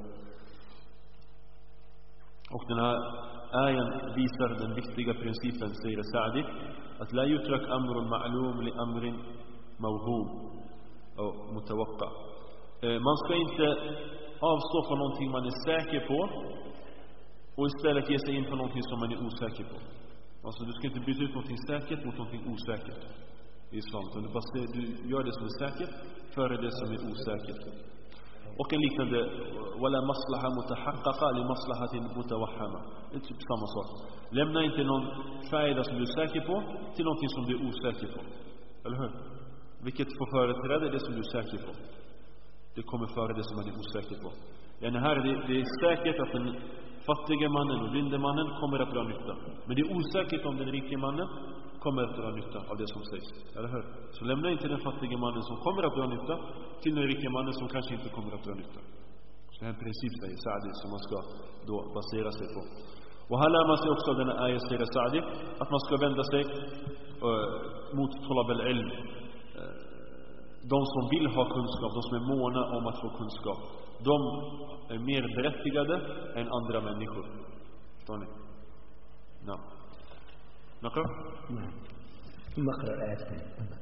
Och den här ayen visar den viktiga principen, säger Sa'di, att la yutrak amrun ma'lum li amrin mawhum och mutawaqqa. Man ska inte avstå från någonting man är säker på och istället ge sig in på någonting som man är osäker på. Alltså du ska inte byta ut någonting säkert mot någonting osäkert i islam. Du gör det som är säkert före det som är osäkert. Och en liknande wala maslaha mutahaqqaqa li maslahatin mutawahhama. Det är typ samma sak. Lämna inte någon färda som du är säker på till någonting som du är osäker på. Eller hur? Vilket får företräda det som du är säker på. Det kommer före det som man är osäker på. Här det är säkert att den fattiga mannen och blinde mannen kommer att dra nytta. Men det är osäkert om den rike mannen kommer att dra nytta av det som sägs. Eller hur? Så lämna inte den fattiga mannen som kommer att dra nytta till den rike mannen som kanske inte kommer att dra nytta. Så det är en princip, säger Sa'di, som man ska då basera sig på. Och här lär man sig också av den här ayat, säger Sa'di, att man ska vända sig mot talab al-ilm. De som vill ha kunskap, de som är måna om att få kunskap, de är mer berättigade än andra människor. Förstår ni? Ja. نقرأ؟ ثم اقرأ الآية.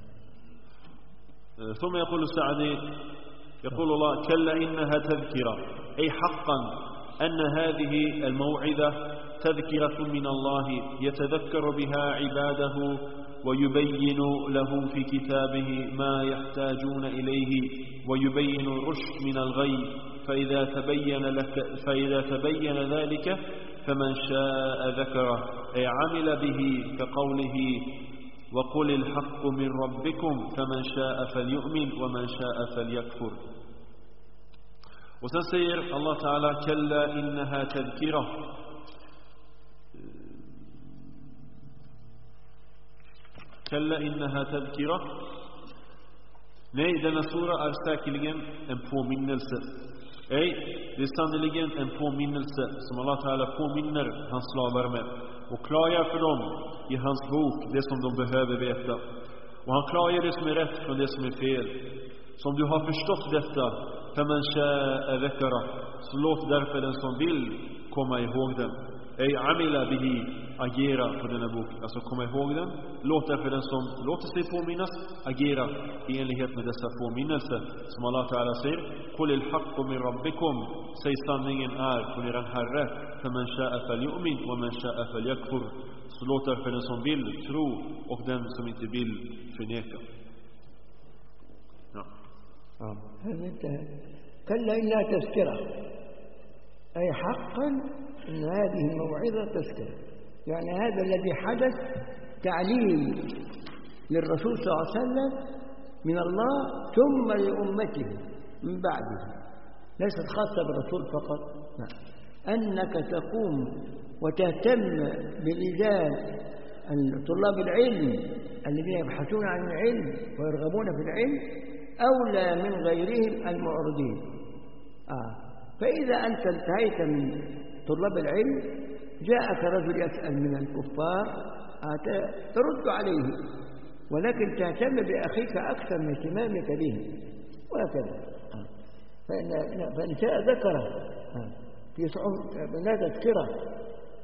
ثم يقول السعدي يقول الله كلا إنها تذكرة أي حقا أن هذه الموعظة تذكرة من الله يتذكر بها عباده ويبين لهم في كتابه ما يحتاجون إليه ويبين الرشد من الغي فإذا تبين ذلك فمن شاء ذكره أي عمل به كقوله وقل الحق من ربكم فمن شاء فليؤمن ومن شاء فليكفر. وسن säger Allah Ta'ala كلا إنها تذكرة. كلا إنها تذكرة. Nej, denna sura är säkerligen en påminnelse. Det är sannoliken en påminnelse som Allah Ta'ala påminner hans slavar med och klargör för dem i hans bok det som de behöver veta. Och han klargör det som är rätt från det som är fel. Så om du har förstått detta, فَمَنْ شَاءَ ذَكَرَ, så låt därför den som vill komma ihåg den. Ej amila bihi, agera på denna bok. Alltså komma ihåg den. Låt därför den som låter sig påminnas agera i enlighet med dessa påminnelser. Som Allah Ta'ala säger: Qulil haqqu min rabbikum. Säg sanningen är från eran Herre. För man sha'a falyu'min och man sha'a falyakfur. Så låt därför den som vill tro och den som inte vill förneka. Ja. هذا انتهى. كلا إنها تذكرة، أي حقا إن هذه الموعظة تذكرة. يعني هذا الذي حدث تعليم للرسول صلى الله عليه وسلم من الله ثم لأمته من بعده، ليست خاصة بالرسول فقط. أنك تقوم وتهتم برجال طلاب العلم الذين يبحثون عن العلم ويرغبون في العلم أولى من غيرهم المعرضين. فإذا أنت انتهيت من طلاب العلم جاءك رجل يسأل من الكفار ترد عليه، ولكن تهتم بأخيك أكثر من اهتمامك به، وهكذا. فإن شاء ذكره في صحف لا تذكره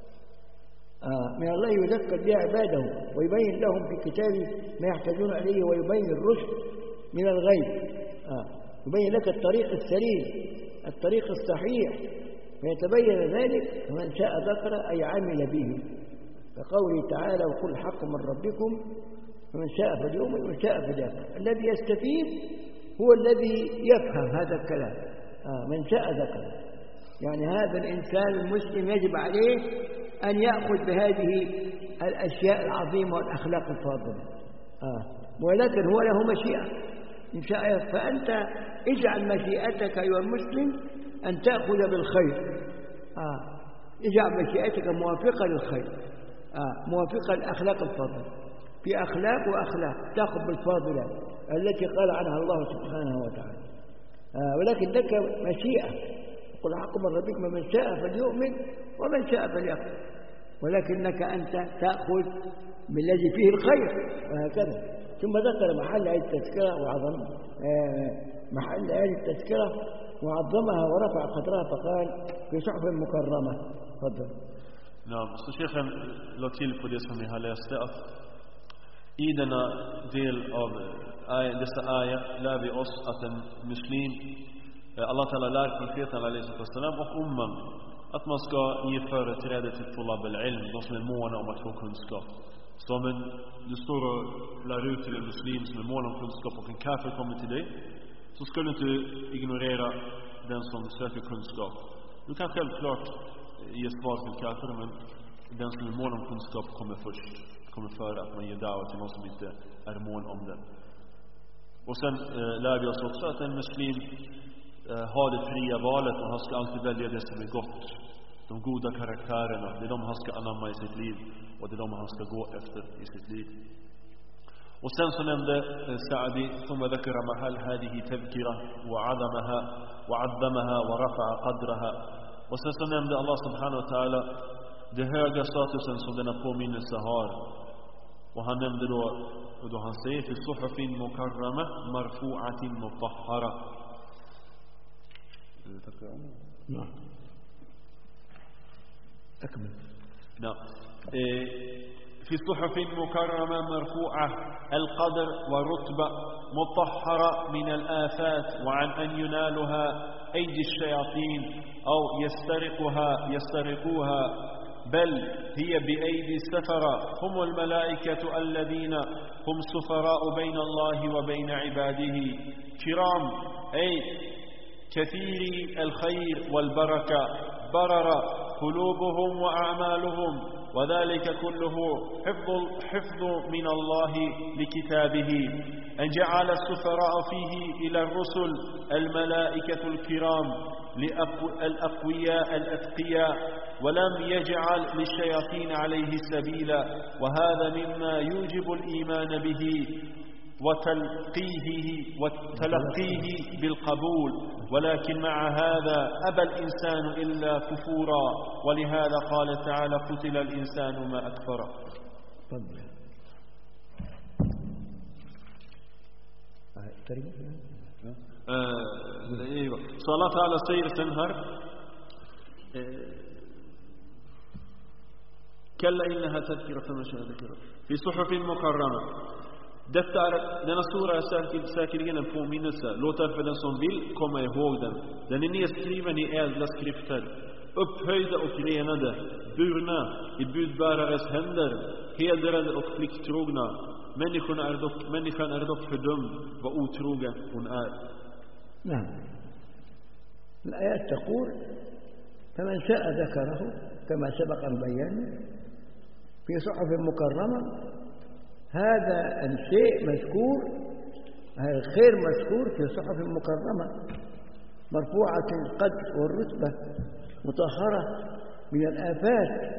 من الله يذكر بها عباده ويبين لهم في كتابه ما يحتاجون عليه ويبين الرشد من الغي، يبين لك الطريق السليم الطريق الصحيح، فيتبين ذلك. فمن شاء ذكر أي عمل به، فقوله تعالى: وقل حق من ربكم فمن شاء فليؤمن ومن شاء فليكفر. الذي يستفيد هو الذي يفهم هذا الكلام. من شاء ذكر، يعني هذا الإنسان المسلم يجب عليه أن يأخذ بهذه الأشياء العظيمة والأخلاق الفاضلة، ولكن هو له مشيئة إن شاء. فأنت اجعل مشيئتك أيها المسلم أن تأخذ بالخير، اجعل مشيئتك موافقة للخير، موافقة للأخلاق الفاضلة. في أخلاق وأخلاق تأخذ بالفاضلة التي قال عنها الله سبحانه وتعالى، ولكن لك مشيئة. قل حق من ربكم من شاء فليؤمن ومن شاء فليكفر، ولكنك أنت تأخذ بالذي فيه الخير، وهكذا. ثم ذكر محل آية التذكرة وعظم محل آية التذكرة وعظمها ورفع قدرها فقال: في صحف مكرمة. تفضل. نعم. Så Sheikhen la till på det som vi har läst att i denna del av dessa ayah lär vi oss att en muslim, Allah Ta'ala lär profeten alaihissalam och umman att man ska ge företräde till tulab al-ilm, de som är måna om att få kunskap. Så om du står och lär ut till en muslim som är mån om kunskap och en kafir kommer till dig, så ska du inte ignorera den som söker kunskap. Du kan självklart ge svar till kafir, men den som är mån om kunskap kommer först, kommer före att man ger da'wa till någon som inte är mån om den. Och sen lär vi oss också att en muslim har det fria valet, och han ska alltid välja det som är gott. De goda karaktärerna, det är de han ska anamma i sitt liv, och det är de han ska gå efter i sitt liv. Och sen så nämnde Sa'di: ثم ذكر محل هذه تذكرة وعظمها وعظمها ورفع قدرها. Och sen så nämnde Allah subhanahu wa ta'ala det höga statusen som denna påminnelse har. Och han nämnde då han säger: في صحف مكرمة مرفوعة مطهرة. نعم. أكمل. نعم. في صحف مكرمة مرفوعة القدر والرتبة مطهرة من الآفات وعن أن ينالها أيدي الشياطين أو يسترقوها، بل هي بأيدي السفرة هم الملائكة الذين هم سفراء بين الله وبين عباده، كرام أي كثير الخير والبركة، برر قلوبهم وأعمالهم، وذلك كله حفظ من الله لكتابه، أن جعل السفراء فيه إلى الرسل الملائكة الكرام الأقوياء الأتقياء، ولم يجعل للشياطين عليه سبيلا. وهذا مما يوجب الإيمان به وتلقيه بالقبول، ولكن مع هذا أبى الإنسان إلا كفورا، ولهذا قال تعالى: قتل الإنسان ما أكفره. Så Allah Ta'ala säger sen här Kalla innaha tadhkiratun man sha'a dhakara. Fi suhufin mukarrama. Denna sura är säkerligen en påminnelse. Låt därför den som vill komma ihåg den. Den är nedskriven i ädla skrifter, upphöjda och renade, burna i budbärares händer, hedrade och plikttrogna. Människan är dock fördömd vad otrogen hon är. نعم. الآيات تقول فمن شاء ذكره كما سبق أن بينا في صحف مكرمة. هذا الشيء مذكور، هذا الخير مذكور في صحف مكرمة مرفوعة القدر والرتبة مطهرة من الآفات،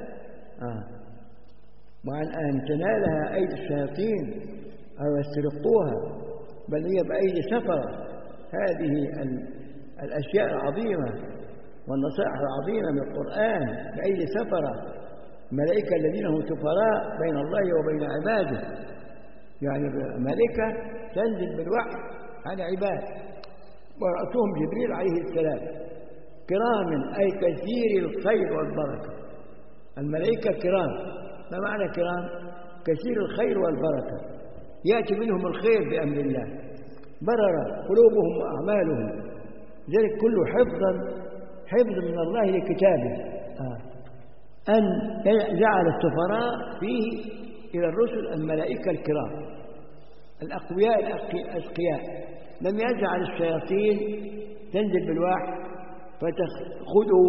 وعن أن تنالها أيدي الشياطين أو يسترقوها، بل هي بأيدي سفرة. هذه الأشياء العظيمة والنصائح العظيمة من القرآن بأيدي سفرة، ملائكة الذين هم سفراء بين الله وبين عباده، يعني ملائكة تنزل بالوحي على عباد ورأسهم جبريل عليه السلام، كرام أي كثير الخير والبركة. الملائكة كرام، ما معنى كرام؟ كثير الخير والبركة، يأتي منهم الخير بأمر الله، برر قلوبهم وأعمالهم، ذلك كله حفظ من الله لكتابه. أن جعل السفراء فيه إلى الرسل الملائكة الكرام الأقوياء الأتقياء، لم يجعل الشياطين تنزل بالوحي فتأخذه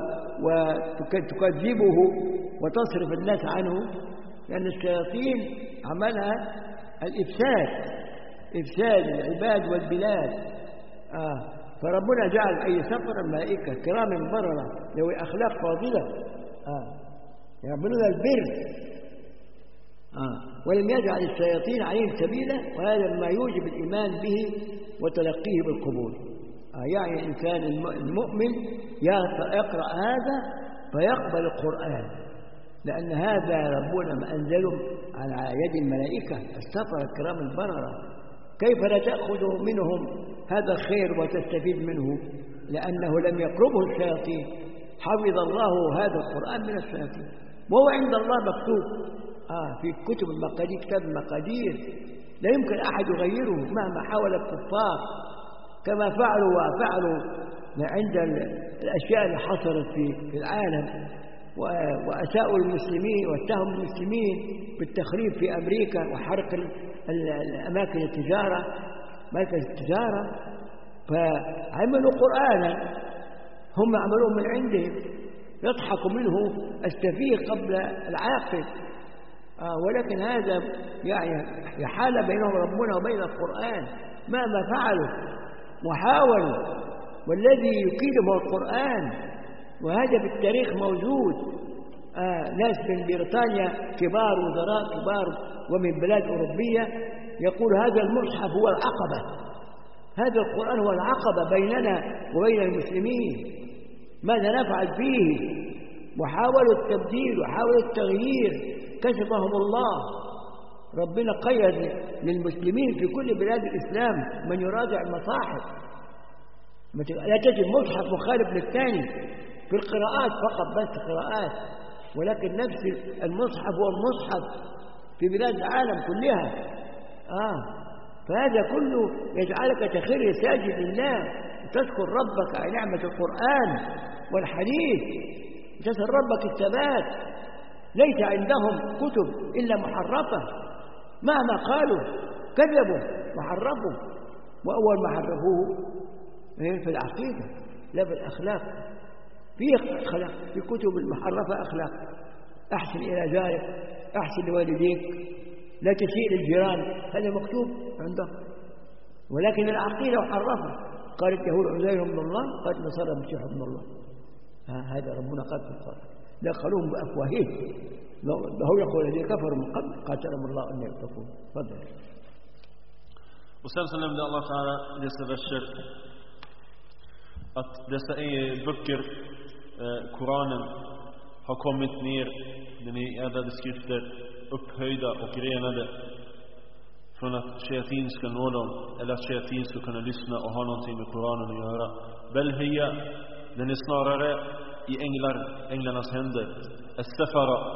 وتكذبه وتصرف الناس عنه، لأن الشياطين عملها إفساد العباد والبلاد. فربنا جعل أي سفر الملائكة كرام بررة ذوي أخلاق فاضلة، يعملون البر، ولم يجعل الشياطين عليهم سبيلا، وهذا ما يوجب الإيمان به وتلقيه بالقبول. يعني الإنسان المؤمن يقرأ هذا فيقبل القرآن، لأن هذا ربنا ما أنزله على يد الملائكة السفر الكرام البررة. كيف لا تأخذ منهم هذا الخير وتستفيد منه؟ لأنه لم يقربه الشياطين، حفظ الله هذا القرآن من الشياطين، وهو عند الله مكتوب في كتب المقادير، كتاب المقادير لا يمكن أحد يغيره مهما حاول الكفار، كما فعلوا عند الأشياء اللي حصلت في العالم، وأساءوا المسلمين واتهموا المسلمين بالتخريب في أمريكا وحرق الأماكن التجارة، مركز التجارة، فعملوا قرآنا هم عملوه من عندهم، يضحك منه السفيه قبل العاقل. ولكن هذا يعني يحال بينهم ربنا وبين القرآن مهما فعلوا وحاولوا، والذي يكيدهم هو القرآن. وهذا في التاريخ موجود، ناس من بريطانيا كبار وزراء كبار ومن بلاد أوروبية يقول هذا المصحف هو العقبة، هذا القرآن هو العقبة بيننا وبين المسلمين، ماذا نفعل فيه؟ وحاولوا التبديل وحاولوا التغيير، كشفهم الله. ربنا قيد للمسلمين في كل بلاد الإسلام من يراجع المصاحف، لا تجد مصحف مخالف للثاني في القراءات فقط، بس قراءات، ولكن نفس المصحف هو المصحف في بلاد العالم كلها. فهذا كله يجعلك تخر ساجد لله وتذكر ربك على نعمة القرآن والحديث، تسأل ربك الثبات. ليس عندهم كتب إلا محرفة، مهما قالوا كذبوا وحرفوا، وأول ما حرفوه في العقيدة لا في الأخلاق. في كتب المحرفة أخلاق، أحسن إلى جارك، أحسن لوالديك، لا تسيء للجيران، هذا مكتوب عندهم. ولكن العقيدة محرفة، قالت يهود عزير من الله، قالت نصارى المسيح ابن الله. هذا ربنا قال في القرآن دخلوهم بأفواههم، هو يقول الذين كفروا من قبل قاتلهم الله أن يؤفكون. تفضل. Och sen så nämnde Allah Ta'ala dessa verser att dessa böcker, Koranen, har kommit ner, den är ädlade skrifter, upphöjda och renade från att shayatin ska nå dem, eller att shayatin ska kunna lyssna och ha någonting med Koranen att göra. Belhiya, den är snarare i änglarnas händer. As-safara,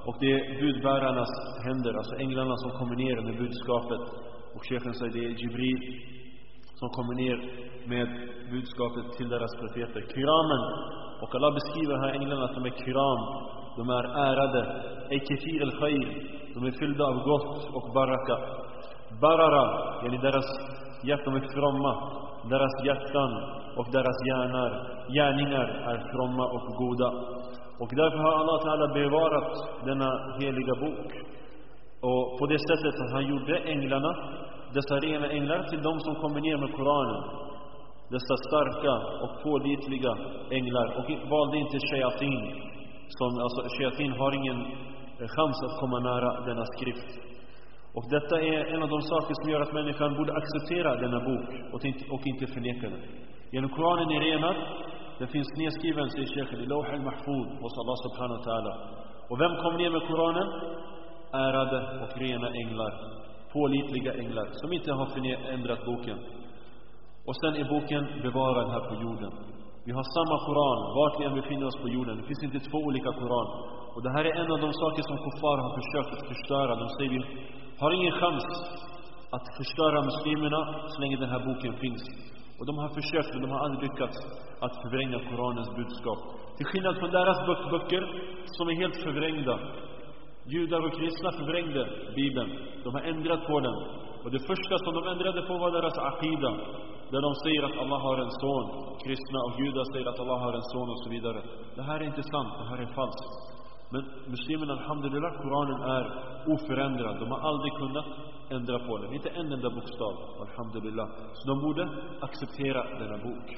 Och det är budbärarnas händer, alltså änglarna som kommer ner med budskapet. Och chefen säger det är Jibril som kommer ner med budskapet till deras profeter. Kiramen, och Allah beskriver här änglarna att de är kiram, de är ärade, ej kefir al-khair, de är fyllda av gott och baraka. Barara, yani deras hjärtan är fromma, deras hjärtan och deras gärningar är fromma och goda. Och därför har Allah Ta'ala bevarat denna heliga bok. Och på det sättet att han gjorde änglarna, dessa rena änglar, till de som kommer ner med Koranen. Dessa starka och pålitliga änglar. Och valde inte shayatin. Alltså shayatin har ingen chans att komma nära denna skrift. Och detta är en av de saker som gör att människan borde acceptera denna bok och inte förneka den. Genom Koranen är renad. Den finns nedskriven, säger Sheikh, i Lawh al-Mahfud hos Allah subhanahu wa ta'ala. Och vem kom ner med Koranen? Ärade och rena änglar. Pålitliga änglar som inte har ändrat boken. Och sen är boken bevarad här på jorden. Vi har samma Koran vart vi än befinner oss på jorden. Det finns inte två olika Koran. Och det här är en av de saker som kuffar har försökt att förstöra. De säger vi har ingen chans att förstöra muslimerna så länge den här boken finns. Och de har försökt, men de har aldrig lyckats att förvränga Koranens budskap. Till skillnad från deras böcker som är helt förvrängda. Judar och kristna förvrängde Bibeln. De har ändrat på den. Och det första som de ändrade på var deras aqida. Där de säger att Allah har en son. Kristna och judar säger att Allah har en son och så vidare. Det här är inte sant, det här är falskt. Men muslimerna, alhamdulillah, Koranen är oförändrad. De har aldrig kunnat ändra på den. Inte en enda bokstav, alhamdulillah. Så de borde acceptera denna bok.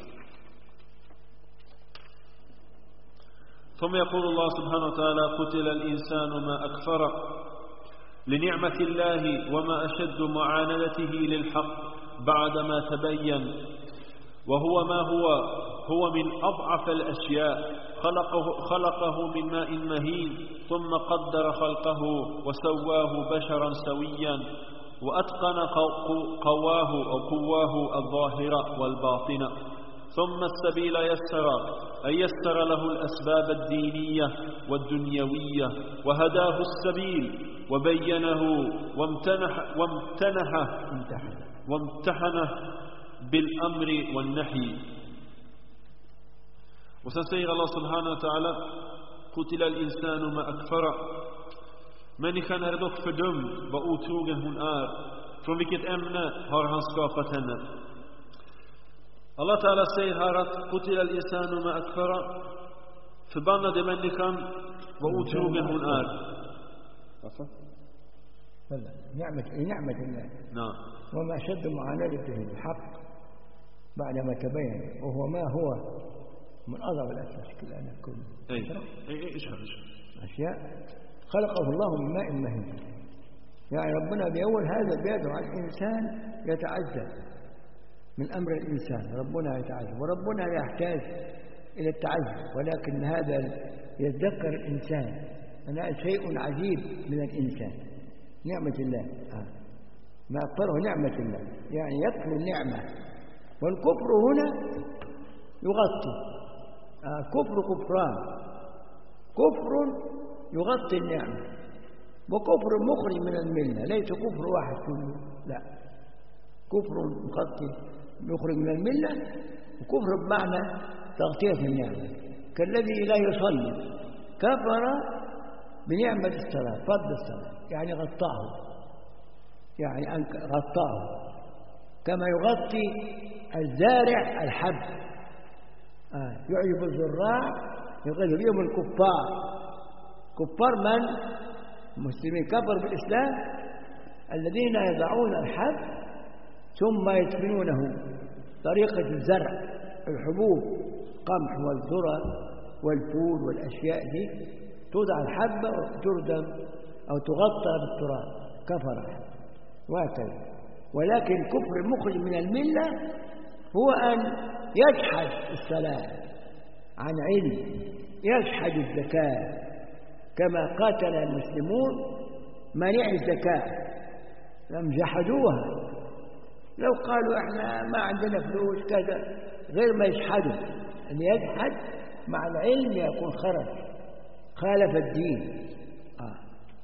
ثم يقول الله سبحانه وتعالى قتل الإنسان ما أكفره لنعمة الله وما أشد معاندته للحق بعدما تبين وهو ما هو من أضعف الأشياء خلقه من ماء مهين ثم قدر خلقه وسواه بشرا سويا وأتقن قواه الظاهرة والباطنة ثم السبيل يسر أي يسر له الأسباب الدينية والدنيوية وهداه السبيل وبينه وامتحنه بالأمر والنهي. وسنسير الله سبحانه وتعالى قتل الإنسان ما أكفر. Människan är dock fördömd vad otrogen hon är. Från vilket ämne har han skapat henne? Allah Ta'ala säger här att qutila al-insanu ma akfara. Förbannade människan vad otrogen hon är. Varför? نعمة الله. نعم. وما أشد معاندته الحق بعدما تبين وهو ما هو من أضعف الأسباب الآن كله. إيش أشياء خلقه الله من ماء مهين. يعني ربنا بأول هذا بيدعو على الإنسان يتعجب من أمر الإنسان. ربنا يتعجب وربنا يحتاج إلى التعجب ولكن هذا يتذكر الإنسان أنه شيء عجيب من الإنسان. نعمة الله ما أكثره نعمة الله يعني يكفر النعمة والكفر هنا يغطي كفر كفران كفر يغطي النعمة وكفر مخرج من الملة ليس كفر واحد كله لا كفر يخرج من الملة وكفر بمعنى تغطية النعمة كالذي لا يصلي كفر بنعمة الصلاة فضل الصلاة يعني غطاه يعني غطاه كما يغطي الزارع الحب يعجب الزراع يغلب بهم الكفار كفار من؟ المسلمين كفر بالإسلام الذين يضعون الحب ثم يدفنونه طريقة الزرع الحبوب قمح والذرة والفول والأشياء دي توضع الحبة وتردم أو تغطى بالتراب كفر وهكذا ولكن كفر مخرج من الملة هو أن يجحد الصلاة عن علم يجحد الزكاة كما قاتل المسلمون منع الزكاة لم جحدوها لو قالوا احنا ما عندنا فلوس كذا غير ما يجحدوا أن يجحد مع العلم يكون خالف الدين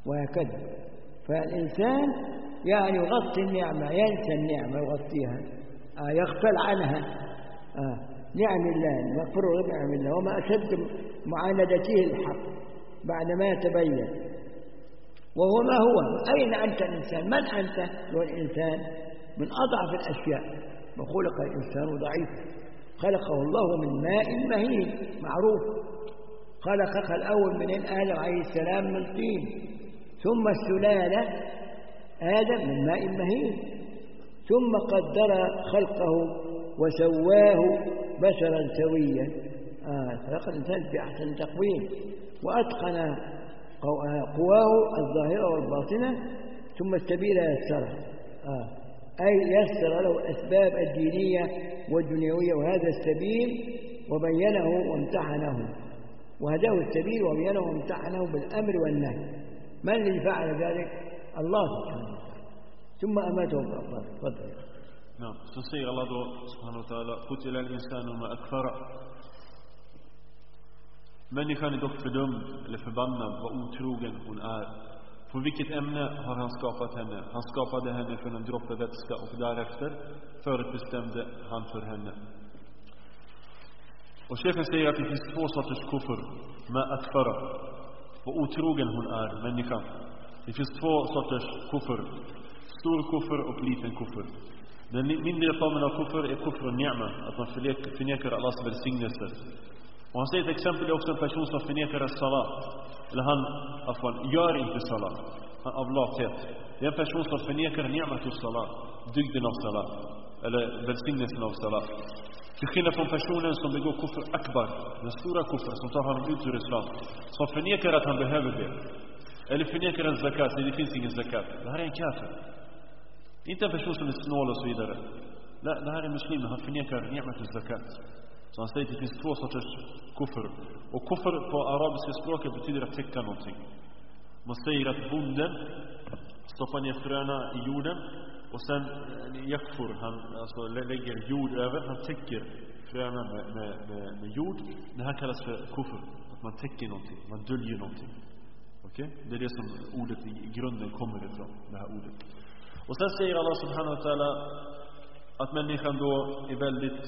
وهكذا. فالإنسان يعني يغطي النعمة، ينسى النعمة يغطيها، يغفل عنها. نعم الله، مغفور نعم الله، وما أشد معاندته الحق بعد ما يتبين. وهو ما هو. أين أنت الإنسان؟ من أنت؟ هو الإنسان من أضعف الأشياء، وخلق الإنسان ضعيف. خلقه الله من ماء مهين معروف. خلقك الأول من آدم عليه السلام من طين، ثم السلالة آدم من ماء مهين، ثم قدر خلقه وسواه بشرا سويا. خلق الإنسان بأحسن تقويم، وأتقن قواه الظاهرة والباطنة، ثم السبيل يسره، أي يسر له الأسباب الدينية والدنيوية وهذا السبيل، وبينه وامتحنه، وهداه السبيل وبينه وامتحنه بالأمر والنهي. من الذي فعل ذلك؟ الله سبحانه وتعالى. ثم أماته بأقبار. تفضل. نعم. Så säger Allah då subhanahu wa ta'ala: قتل الإنسان ما أكفره. Människan är dock fördömd eller förbannad vad otrogen hon är. På vilket ämne har han skapat henne? Han skapade henne från en droppe vätska och därefter förutbestämde han för henne. Och chefen säger att det finns två sorters kufr med akfara. Vad otrogen hon är, människan. Det finns två sorters kufr. Stor kufr och liten kufr. Den mindre formen av kufr är kufr och ni'ma, att man förnekar Allahs välsignelser. Och han säger ett exempel är också en person som förnekar salat. Eller han gör inte salat. Han av lathet. Det är en person som förnekar ni'matus salat, dygden av salat. Eller välsignelsen av salat. Till skillnad från personen som begår kufr akbar, den stora kufr som tar honom ut ur islam. Som förnekar att han behöver det. Eller förnekar en zakat, nej det finns ingen zakat. Det här är en kafir. Inte en person som är snål och så vidare. Det här är muslimen, han förnekar ni'matus zakat. Så han säger att det finns två sorters kufr. Och kufr på arabiska språket betyder att täcka någonting. Man säger att bonden stoppar ner fröna i jorden och sen yakfur, han alltså lägger jord över, han täcker fröna med jord. Det här kallas för kufr, att man täcker någonting, man döljer någonting. Okej? Det är det som ordet i grunden kommer ifrån, det här ordet. Och sen säger Allah subhanahu wa ta'ala att människan då är väldigt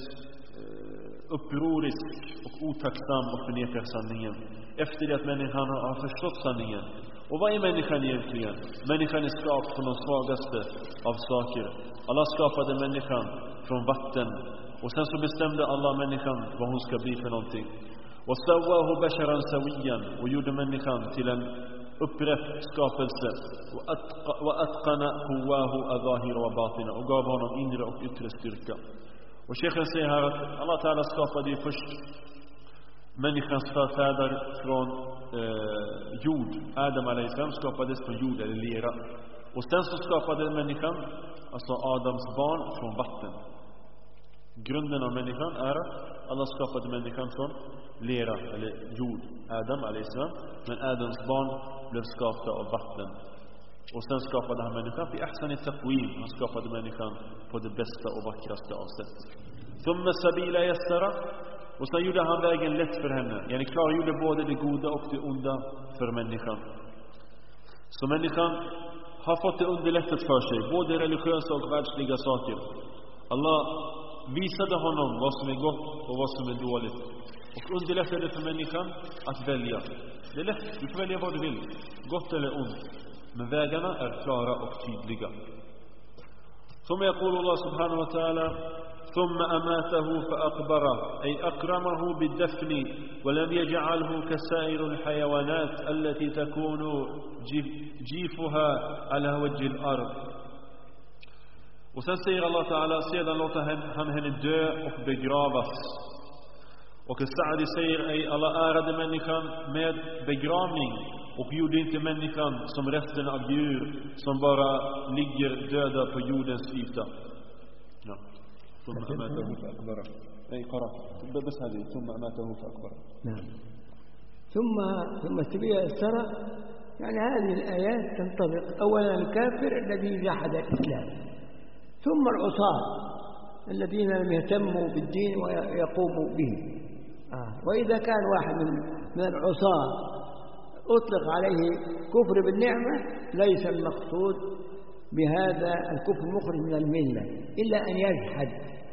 upprorisk och otacksam och förnekar sanningen efter det att människan har förstått sanningen. Och vad är människan egentligen? Människan är skapad från de svagaste av saker. Allah skapade människan från vatten, och sen så bestämde Allah människan vad hon ska bli för någonting. Och sawahu basharan sawiyan, och gjorde människan till en upprätt skapelse. Och atqana quwahu adhahira wa batina, och gav honom inre och yttre styrka. Och Sheikhen säger här att Allah Ta'ala skapade ju först människans förfäder från jord. Adam a.s. skapades från jord eller lera. Och sen så skapade människan, alltså Adams barn, från vatten. Grunden av människan är att Allah skapade människan från lera eller jord, Adam a.s. Men Adams barn blev skapade av vatten. Och sen skapade han människan i ahsan taqwim. Han skapade människan på det bästa och vackraste av sätt. Thumma sabila yassara, och sen gjorde han vägen lätt för henne. Yani klargjorde både det goda och det onda för människan. Så människan har fått det underlättat för sig, både religiösa och världsliga saker. Allah visade honom vad som är gott och vad som är dåligt, och underlättade för människan att välja. Det är lätt, du får välja vad du vill, gott eller ont. Men vägarna är klara och tydliga. Som يقول الله سبحانه وتعالى: ثم أماته فأقبره، أي أكرمه بالدفن ولم يجعله كسائر الحيوانات التي تكون جيفها على وجه الأرض. Och sen säger Allah Ta'ala: sedan låter han henne dö och begravas. Och Sa'di säger: ej, Allah ärade människan med begravning och gjorde inte människan som resten av djur som bara ligger döda på jordens yta. Ja. ثم أماته فأكبره. أي قرأ بس هذه ثم أماته فأكبره. نعم. ثم سبيل السرى، يعني هذه الآيات تنطبق أولا الكافر الذي جحد الإسلام، ثم العصاة الذين لم يهتموا بالدين ويقوموا به. وإذا كان واحد من العصاة أطلق عليه كفر بالنعمة ليس المقصود بهذا الكفر المخرج من الملة إلا أن يجحد.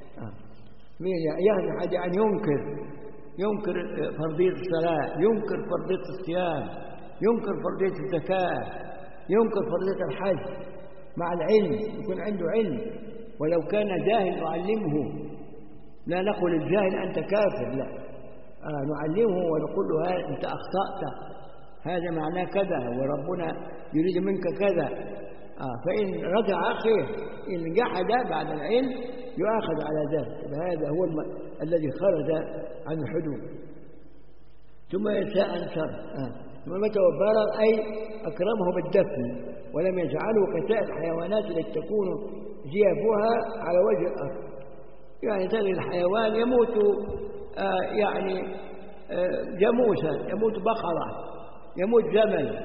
يجحد يعني ينكر فرضية الصلاة، ينكر فرضية الصيام، ينكر فرضية الزكاة، ينكر فرضية الحج مع العلم، يكون عنده علم. ولو كان جاهل نعلمه، لا نقول الجاهل أنت كافر، لا، نعلمه ونقول له أنت أخطأت، هذا معناه كذا وربنا يريد منك كذا. فإن رجع خير، إن جحد بعد العلم يؤاخذ على ذلك. هذا هو الذي خرج عن الحدود. ثم يشاء أنشر، ثم متى وبرر أي أكرمه بالدفن ولم يجعله كسائر الحيوانات التي تكون جيفها على وجه الأرض. يعني ترى الحيوان يموت يعني جاموسا، يموت بقرة، يموت جمل،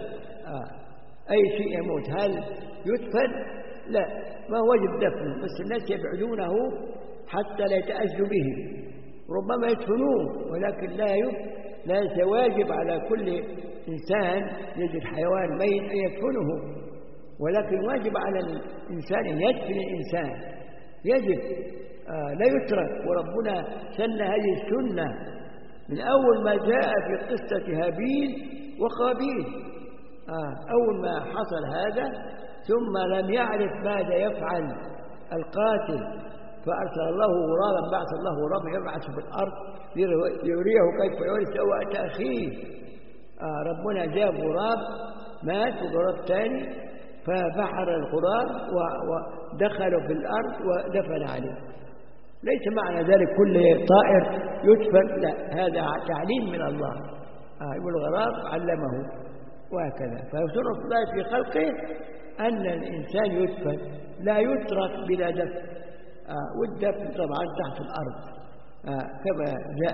أي شيء يموت. هل يدفن؟ لا، ما وجب دفنه، بس الناس يبعدونه حتى لا يتأذوا به. ربما يدفنوه، ولكن لا واجب على كل إنسان يجد حيوان ميت أن يدفنه، ولكن واجب على الإنسان أن يدفن الإنسان، يجب، لا يترك. وربنا سن هذه السنة من أول ما جاء في قصة هابيل وقابيل. أول ما حصل هذا ثم لم يعرف ماذا يفعل القاتل، فأرسل الله غرابا، بعث الله غرابا يبعث في الأرض ليريه كيف يورث سوءة أخيه. ربنا جاب غراب مات وغراب ثاني، فبحر الغراب ودخلوا في الأرض ودفن عليه. ليس معنى ذلك كل طائر يدفن، لا، هذا تعليم من الله. والغراب علمه وهكذا. فسنة الله في خلقه أن الإنسان يدفن، لا يترك بلا دفن. والدفن طبعا تحت الأرض، كما جاء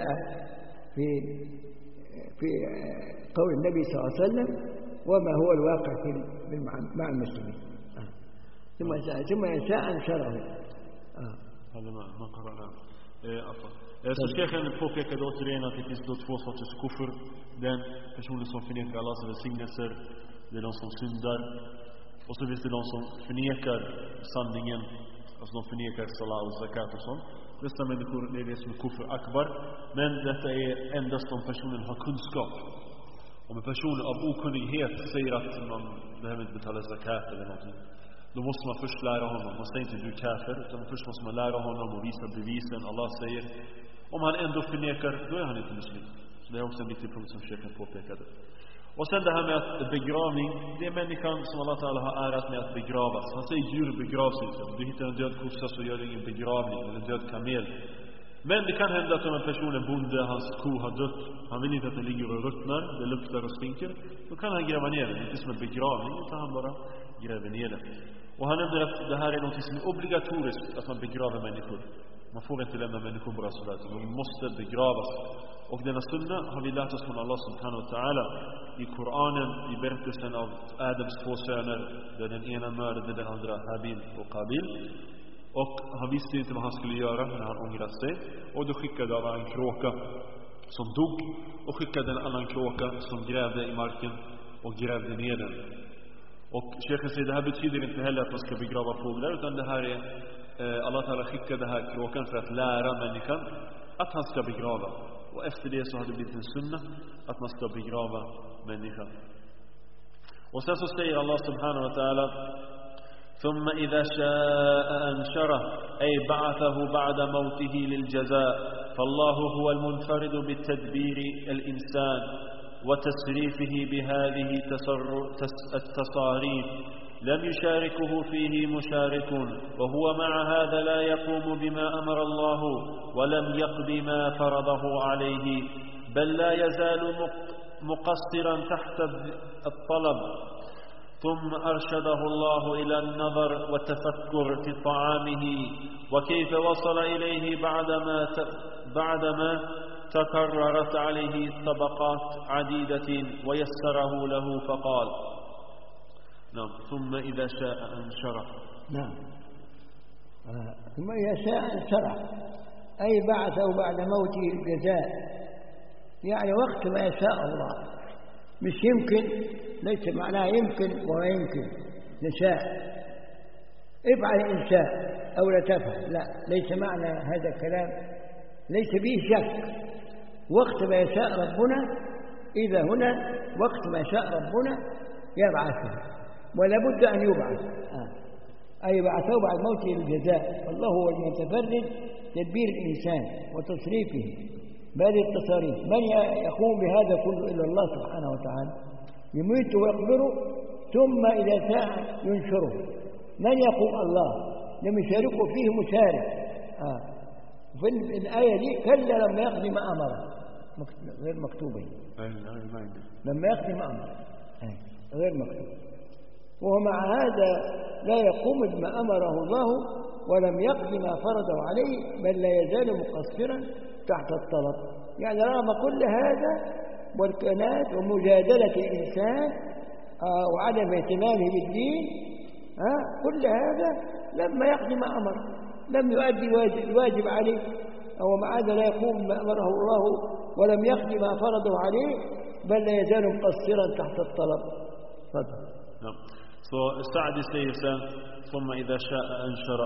في قول النبي صلى الله عليه وسلم: وما هو الواقع مع المسلمين. ثم يشاء أنشره. هذا ما قرأنا. Så Sheikhen påpekade återigen att det finns då två sorters kufr. Den personen som förnekar Allahs välsignelser, det är de som syndar. Och så finns det de som förnekar sanningen, alltså de förnekar salat och zakat och sånt. Dessa människor, det är det som är kufr akbar. Men detta är endast om personen har kunskap. Om en person av okunnighet säger att man behöver inte betala zakat eller någonting, då måste man först lära honom. Man säger inte du är kafir, utan först måste man lära honom och visa bevisen. Allah säger, om han ändå förnekar, då är han inte muslim. Så det är också en viktig punkt som Sheikhen påpekade. Och sen det här med att begravning, det är människan som Allah Ta'ala har ärat med att begravas. Han säger djur begravs inte. Om du hittar en död kossa så gör det ingen begravning, eller en död kamel. Men det kan hända att om en person är bonde, hans ko har dött, han vill inte att den ligger och ruttnar, det luktar och stinker, då kan han gräva ner den. Inte som en begravning, utan han bara gräver ner den. Och han nämner att det här är något som är obligatoriskt, att man begraver människor. Man får inte lämna människor bara sådär, utan de måste begravas. Och denna sunna har vi lärt oss från Allah subhanahu wa ta'ala i Koranen, i berättelsen av Adams två söner, där den ena mördade den andra, Habil och Qabil. Och han visste inte vad han skulle göra när han ångrade sig. Och då skickade Allah en kråka som dog, och skickade en annan kråka som grävde i marken och grävde ner den. Och Sheikhen säger, det här betyder inte heller att man ska begrava fåglar, utan det här är Allah Ta'ala skickade den här kråkan för att lära människan att han ska begrava. Och efter det så har det blivit en sunna att man ska begrava människan. Och sen så säger Allah subhanahu wa ta'ala: ثم إذا شاء أنشره أي بعثه بعد موته للجزاء فالله هو المنفرد بالتدبير الإنسان وتسريفه بهذه التصاريف لم يشاركه فيه مشارك وهو مع هذا لا يقوم بما أمر الله ولم يقضي ما فرضه عليه بل لا يزال مقصرا تحت الطلب ثم أرشده الله إلى النظر والتفكر في طعامه وكيف وصل إليه بعدما تكررت عليه طبقات عديدة ويسره له فقال نعم ثم إذا شاء أنشره. نعم ثم إذا شاء أنشره أي بعثه بعد موته الجزاء، يعني وقت ما يشاء الله. مش يمكن، ليس معناها يمكن وما يمكن، نشاء، افعل إن شاء أو لا تفعل، لا، ليس معنى هذا الكلام، ليس به شك. وقت ما يشاء ربنا، إذا هنا وقت ما شاء ربنا يبعثه، ولا بد أن يبعث، أي بعثه بعد موته الجزاء. والله هو المتفرد تدبير الإنسان وتصريفه بهذه التصاريف. من يقوم بهذا كله إلا الله سبحانه وتعالى، يميت ويقبره ثم إذا شاء ينشره. من يقوم؟ الله، لم يشاركه فيه مشارك. في الآية دي كلا لما يقضي ما أمره، غير مكتوبة، لما يقضي ما أمره غير مكتوب. ومع هذا لا يقوم بما أمره الله ولم يقضي ما فرضه عليه، بل لا يزال مقصرا تحت الطلب. يعني رغم كل هذا والكنات ومجادلة الإنسان وعدم اهتمامه بالدين، كل هذا لما يقضي ما أمره، لم يؤدي الواجب عليه، أو مع هذا لا يقوم بما أمره الله ولم يقضي ما فرضه عليه، بل لا يزال مقصرا تحت الطلب. تفضل. Så Sa'di säger sen, ثم إذا شاء أنشر.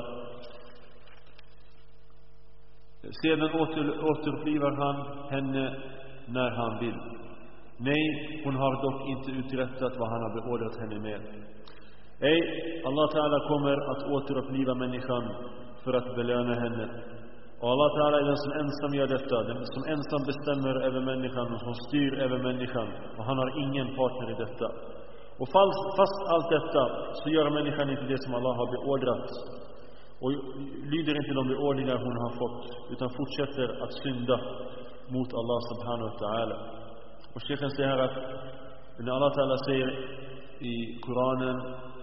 Sedan återupplivar han henne när han vill. Nej, hon har dock inte uträttat vad han har beordrat henne med. Ej, Allah Ta'ala kommer att återuppliva människan för att belöna henne. Och Allah Ta'ala är den som ensam gör detta, den som ensam bestämmer över människan och som styr över människan. Och han har ingen partner i detta. Och fast allt detta så gör människan inte det som Allah har beordrat och lyder inte de beordringar hon har fått, utan fortsätter att synda mot Allah subhanahu wa ta'ala. Och Sheikhen säger här att när Allah Ta'ala säger i Koranen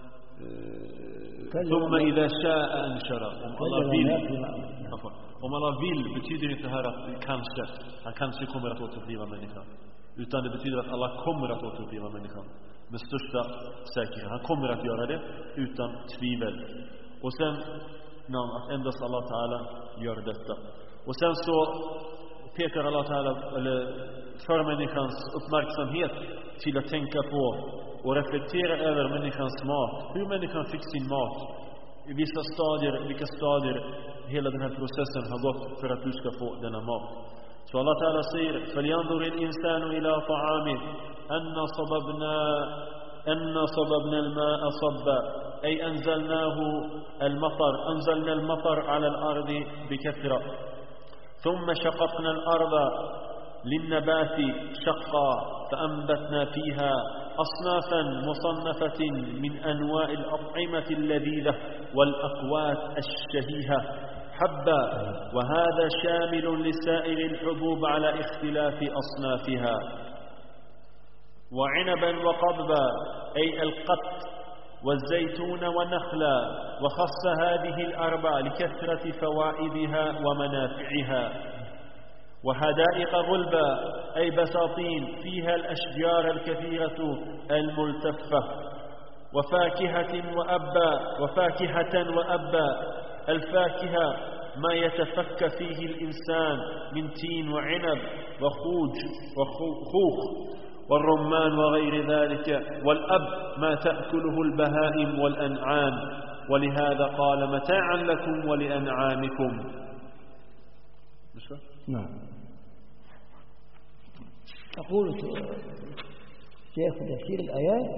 ثم إذا شاء أنشر, om Allah vill betyder inte här att han kanske kommer att återuppliva människan, utan det betyder att Allah kommer att återuppliva människan med största säkerhet. Han kommer att göra det utan tvivel. Och sen att endast Allah Ta'ala gör detta. Och sen så pekar Allah Ta'ala för människans uppmärksamhet till att tänka på och reflektera över människans mat. Hur människan fick sin mat. I vilka stadier hela den här processen har gått för att du ska få denna mat. Så Allah Ta'ala säger فَلْيَنْظُرِ الْإِنسَانُ إِلَى طَعَامِهِ أَنَّا صَبَبْنَا الْمَاءَ صَبًّا أي أنزلنا المطر على الأرض بكثرة ثم شققنا الأرض للنبات شقا فأنبتنا فيها أصنافا مصنفة من أنواع الأطعمة اللذيذة والأقوات الشهية حبا وهذا شامل لسائر الحبوب على اختلاف أصنافها وعنبا وقضبا أي القط والزيتون ونخلا وخص هذه الأربع لكثرة فوائدها ومنافعها وحدائق غلبا أي بساطين فيها الأشجار الكثيرة الملتفة وفاكهة وأبا الفاكهة ما يتفك فيه الإنسان من تين وعنب وخوخ والرمان وغير ذلك والأب ما تأكله البهائم والأنعام ولهذا قال متاعا لكم ولأنعامكم. نعم. أقول شيخ تفسير الآيات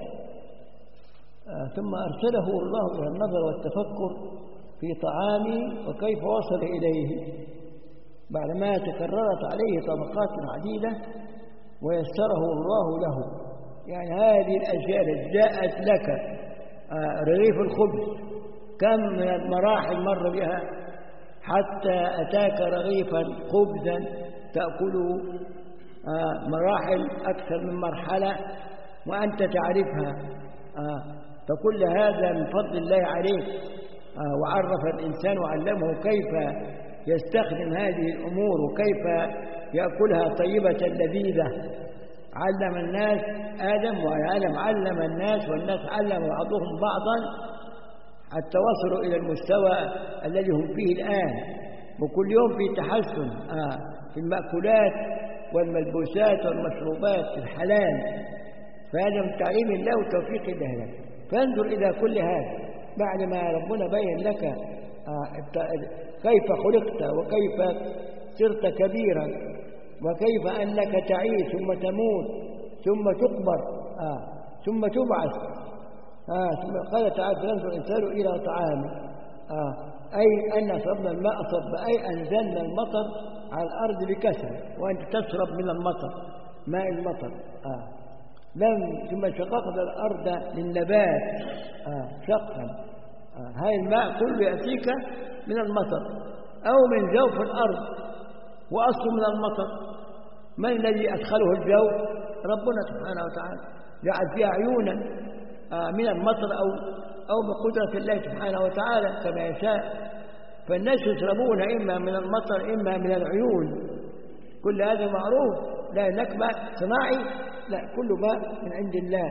ثم أرسله الله إلى النظر والتفكر في طعامه وكيف وصل إليه بعدما تكررت عليه طبقات عديدة ويسره الله له. يعني هذه الأشياء التي جاءت لك رغيف الخبز كم من المراحل مر بها حتى أتاك رغيفا خبزا تأكله، مراحل أكثر من مرحلة وأنت تعرفها. فكل هذا من فضل الله عليك، وعرف الإنسان وعلمه كيف يستخدم هذه الأمور وكيف يأكلها طيبة لذيذة. علم الناس آدم وآدم علم الناس والناس علم بعضهم بعضا حتى وصلوا إلى المستوى الذي هم فيه الآن. وكل يوم في تحسن في المأكولات والملبوسات والمشروبات في الحلال. فهذا من تعليم الله وتوفيق الله لك. فانظر إلى كل هذا بعد ما ربنا بين لك كيف خلقت وكيف صرت كبيرا وكيف أنك تعيش ثم تموت ثم تقبر ثم تبعث ثم قال تعالى فينظر الإنسان إلى طعامه أي أن صبنا الماء صب أي أنزلنا المطر على الأرض بكثرة وأنت تشرب من المطر ماء المطر ثم شققنا الأرض للنبات شقا هاي الماء كله يأتيك من المطر أو من جوف الأرض وأصله من المطر. من الذي أدخله الجوف؟ ربنا سبحانه وتعالى جعل فيها عيونا من المطر أو بقدرة الله سبحانه وتعالى كما يشاء. فالناس يشربون إما من المطر إما من العيون. كل هذا معروف، لا هناك ماء صناعي، لا كل ماء من عند الله.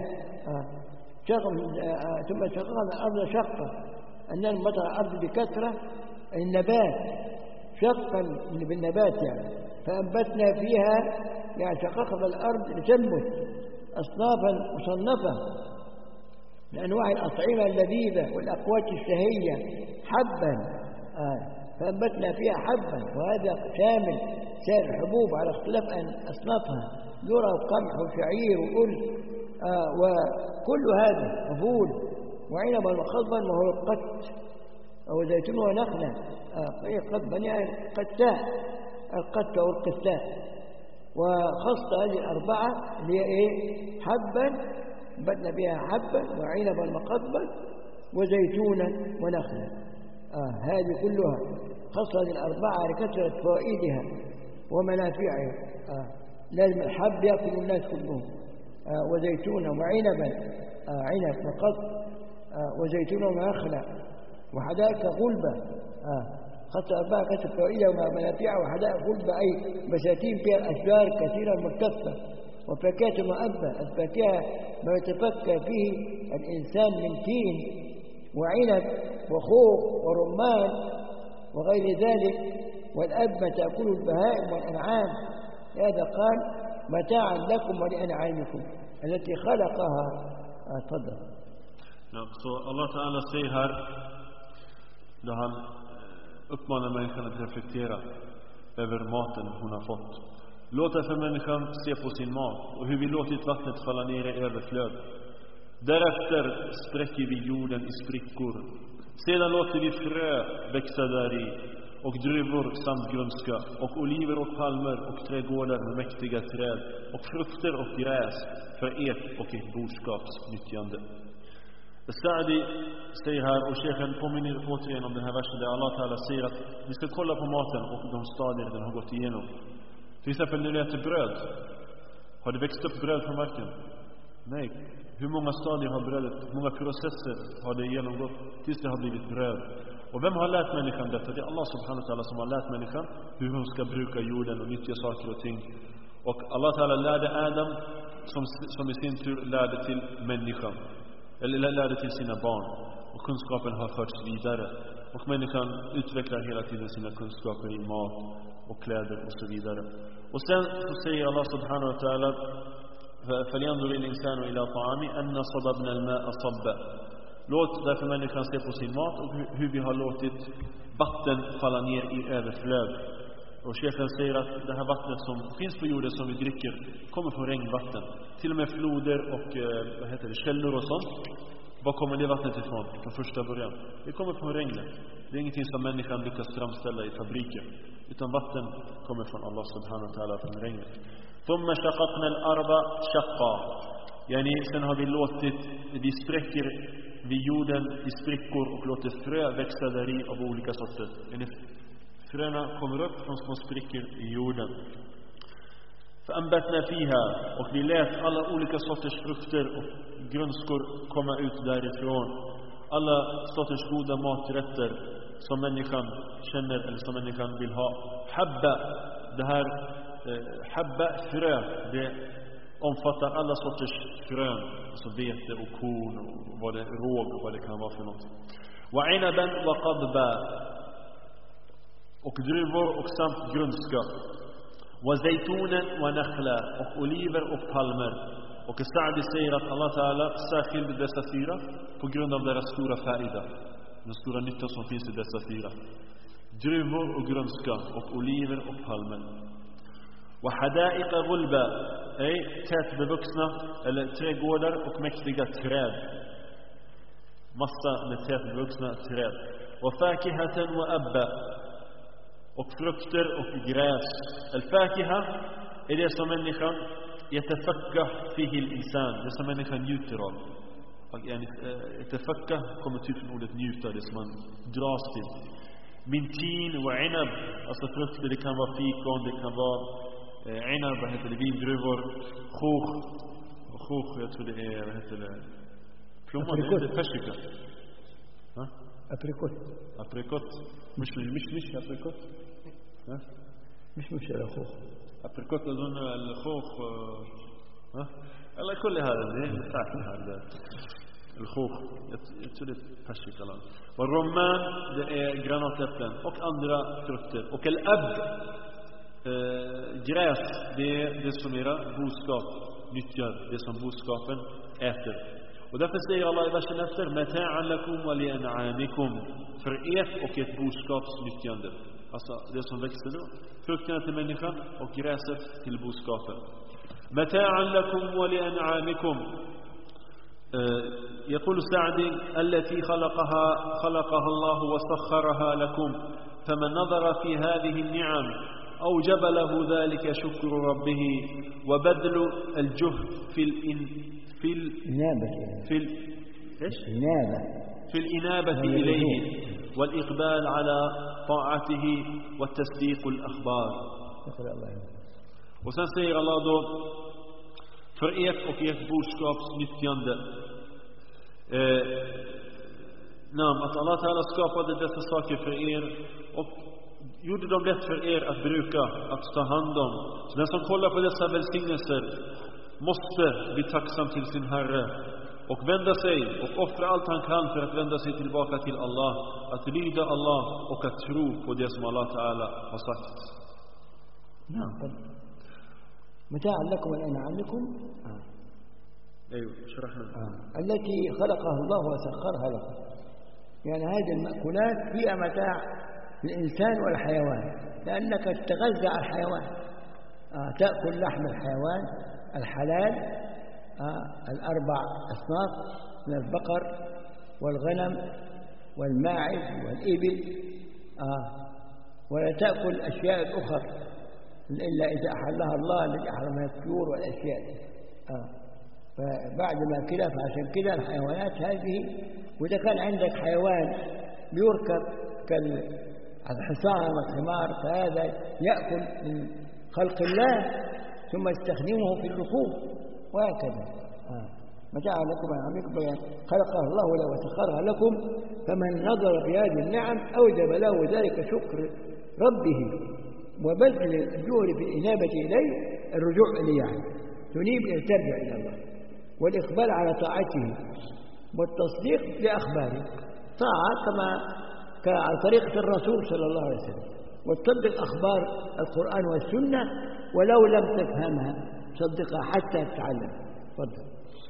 ثم شققنا الأرض شقا أن المطر الأرض بكثرة النبات شقا بالنبات يعني فأنبتنا فيها يعني شققنا الأرض لتنبت أصنافا مصنفة لأنواع الأطعمة اللذيذة والأقوات الشهية حبا فأنبتنا فيها حبا وهذا شامل سائر الحبوب على اختلاف أصنافها ذرة وقمح وشعير وأرز وكل هذا وفول وعنب وخضبا وهو القت أو زيتون ونخلة قد بني القتاء القت أو القتاء وخصت هذه الأربعة اللي هي إيه حبا بدنا بها حبا وعنبا وقضبا وزيتونا ونخلة هذه كلها خصت هذه الأربعة لكثرة فوائدها ومنافعها لازم الحب يأكل الناس كلهم وزيتونا وعنبا عنب وقضب وزيتونا ونخلة وحدائق غلبة خاصة أربعة كثرة فوائدها ومنافعها وحدائق غلبة أي بساتين فيها الأشجار كثيرة ملتفة وفاكهة مؤبة الفاكهة ما يتفكى فيه الإنسان من تين وعنب وخوخ ورمان وغير ذلك والأب ما تأكل البهائم والأنعام هذا قال متاعا لكم ولأنعامكم التي خلقها تفضل. Så Allah Ta'ala säger här då han uppmanar människan att reflektera över maten hon har fått. Låt därför människan se på sin mat och hur vi låtit vattnet falla ner i överflöd. Därefter sträcker vi jorden i sprickor. Sedan låter vi frö växa där i och druvor samt grönska och oliver och palmer och trädgårdar med mäktiga träd och frukter och gräs för ert och ert boskapsnyttjande. Sa'di säger här och Sheikhen påminner återigen om den här versen där Allah Ta'ala säger att vi ska kolla på maten och de stadier den har gått igenom. Till exempel när du äter bröd, har det växt upp bröd från marken? Nej. Hur många stadier har brödet, hur många processer har det genomgått tills det har blivit bröd? Och vem har lärt människan detta? Det är Allah subhanahu wa ta'ala som har lärt människan hur hon ska bruka jorden och nyttja saker och ting. Och Allah Ta'ala lärde Adam som i sin tur lärde till människan. Eller lärde till sina barn. Och kunskapen har förts vidare. Och människan utvecklar hela tiden sina kunskaper i mat och kläder och så vidare. Och sen så säger Allah subhanahu wa ta'ala فَلْيَنْظُرِ الْإِنسَانُ إِلَى طَعَامِ أَنَّا صَبَبْنَا الْمَاءَ صَبًّا. Låt därför människan se på sin mat och hur vi har låtit vatten falla ner i överflöd. Och Sheikhen säger att det här vattnet som finns på jorden som vi dricker kommer från regnvatten. Till och med floder och källor och sånt. Var kommer det vattnet ifrån från första början? Det kommer från regnet. Det är ingenting som människan lyckas framställa i fabriker. Utan vatten kommer från Allah subhanahu wa ta'ala från regnet. ثم شققنا الأرض شقا. Yani sen har vi låtit, vi spräcker vid jorden i sprickor och låter frö växa där i av olika sorter. Yani fröna kommer upp från små sprickor i jorden. فأنبتنا فيها och vi lät alla olika sorters frukter och grönskor komma ut därifrån. Alla sorters goda maträtter som människan känner eller som människan vill ha. Habba, det här habba, frö, det omfattar alla sorters frön, alltså vete och korn och vad det råg och vad det kan vara för något. Wa inaban wa qadba, och druvor och samt grönska. Wa zaytunan wa nakhla, och oliver och palmer. Och Sa'di säger att Allah Ta'ala särskilde dessa 4 på grund av deras stora färida. Den stora nytta som finns i dessa 4. Druvor och grönska och oliver och palmer. Och hada'iqa gulba, tätt bevuxna eller trädgårdar och mäktiga träd. Massa med tätt bevuxna träd. Och fakihatan wa abba, och frukter och gräs. Al-fakiha är det som människan yatafakkah fihi al-insan, det som människan njuter av. Yatafakkah kommer typ från ordet njuta, det som man dras till. Min tin och inab, alltså frukter, det kan vara fikon, det kan vara inab, vad heter det, vindruvor, khokh, jag tror det är, vad heter det, plommon, det är persika. aprikot, مش aprikot. مش الخوخ aprikot أظن الخوخ alla كل هذا det är säkert här الخوخ jag tror det är persika. Och rumman, det är granatäpplen och andra frukter. Och al-ab, gräs, det är det som era boskap nyttjar, det som boskapen äter. Och därför säger Allah i versen efter: mata'an lakum wa li'an'amikum, för ert och ett boskaps nyttjande. Alltså det som växer då, frukterna till människan och gräset till boskapen. mata'an lakum wa li'an'amikum. يقول سعدي: التي خلقها الله وسخرها لكم، فمن نظر في هذه النعم أوجب له ذلك شكر ربه وبذل الجهد في الإنابة إليه والإقبال على طاعته والتصديق الأخبار. وسن säger Allah då: för ert och ert boskaps nyttjande. Att Allah Ta'ala skapade dessa saker för er och gjorde dem lätt för er att bruka, att ta hand om. Så den som kollar på dessa välsignelser måste bli tacksam till sin Herre och vända sig och offra allt han kan för att vända sig tillbaka till Allah, att lyda Allah och att tro på det som Allah Ta'ala har sagt. متاعا لكم ولأنعامكم أيوة شرحنا التي خلقها الله وسخرها لكم. يعني هذه المأكولات فيها متاع للإنسان والحيوان، لأنك تتغذى على الحيوان. تأكل لحم الحيوان الحلال، الأربع أصناف من البقر والغنم والماعز والإبل، ولا تأكل أشياء أخرى إلا إذا أحلها الله، الذي أحرمها الطيور والأشياء. فبعد ما كده، فعشان كده الحيوانات هذه، وإذا كان عندك حيوان بيركب كالحصان والحمار، فهذا يأكل من خلق الله ثم يستخدمه في الركوب وهكذا. متاع لكم ونعمكم خلقها الله وسخرها لكم، فمن نظر في هذه النعم أوجب له ذلك شكر ربه وبذل الجهد في الإنابة إليه، الرجوع إليه، يعني تنيب أن ترجع إلى الله، والإقبال على طاعته والتصديق لأخباره. طاعة كما على طريقة الرسول صلى الله عليه وسلم، وتصدق أخبار القرآن والسنة ولو لم تفهمها، صدقها حتى تتعلم. تفضل.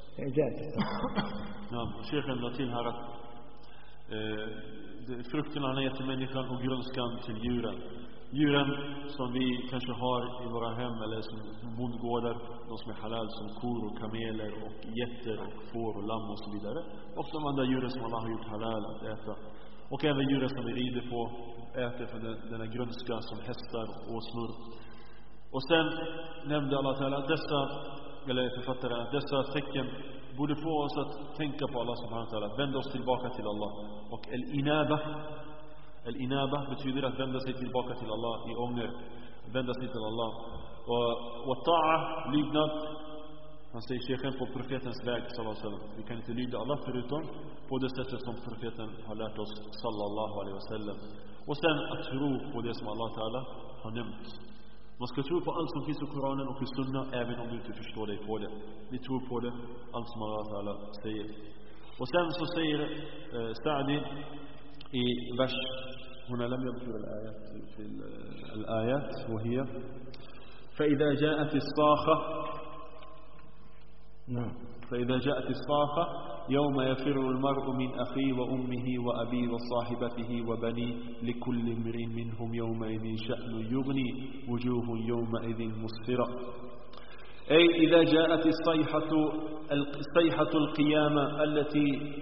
نعم شيخنا till här att frukterna han ger till människan och grönskan till djuren. Djuren som vi kanske har i våra hem eller som bondgårdar, de som är halal, som kor och kameler och getter och får och lamm och så vidare. Och de andra djuren som Allah har gjort halal att äta. Och även djuren som vi rider på äter från denna grönska som hästar och åsnor. Och sen nämnde Allah Ta'ala att dessa tecken borde få oss att tänka på Allah subhanahu wa ta'ala, vända oss tillbaka till Allah. Och al-inaba betyder att vända sig tillbaka till Allah i ånger, vända sig till Allah. Och ta'a, lydnad, han säger chefen, på profetens väg sallallahu alaihi wasallam. Vi kan inte lyda Allah förutom på det sättet som profeten har lärt oss sallallahu alaihi wasallam. Och sen att tro på det som Allah Ta'ala har nämnt. Man ska tro på allt som finns i Koranen och i Sunna, även om du inte förstår dig på det. Vi tror på det, allt som Allah Ta'ala säger. Och sen så säger Sa'di i vers, هنا لم يذكر الآيات في الآيات وهي فإذا جاءت الصاخة نعم. فإذا جاءت الصاخة يوم يفر المرء من أخيه وأمه وأبيه وصاحبته وبنيه لكل امرئ منهم يومئذ شأن يغني وجوه يومئذ مسفرة. أي إذا جاءت الصيحة القيامة التي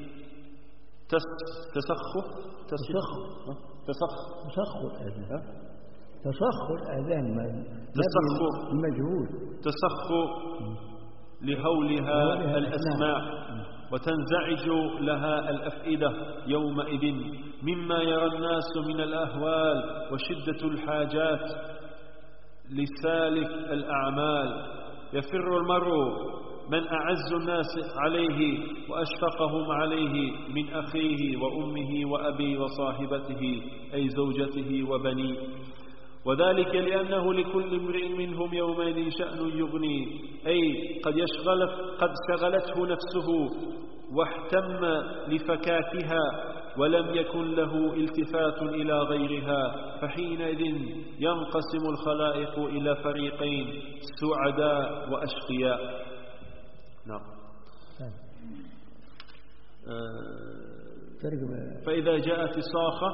تسخ الأذان المجهول تسخ لهولها الأسماع وتنزعج لها الأفئدة يومئذ مما يرى الناس من الأهوال وشدة الحاجات لسالك الأعمال. يفر المرء من أعز الناس عليه وأشفقهم عليه من أخيه وأمه وأبيه وصاحبته أي زوجته وبنيه، وذلك لأنه لكل امرئ منهم يومئذ شأن يغني، أي قد شغلته نفسه واهتم لفكاكها ولم يكن له التفات إلى غيرها، فحينئذ ينقسم الخلائق إلى فريقين سعداء وأشقياء. نعم. فإذا جاءت الصاخة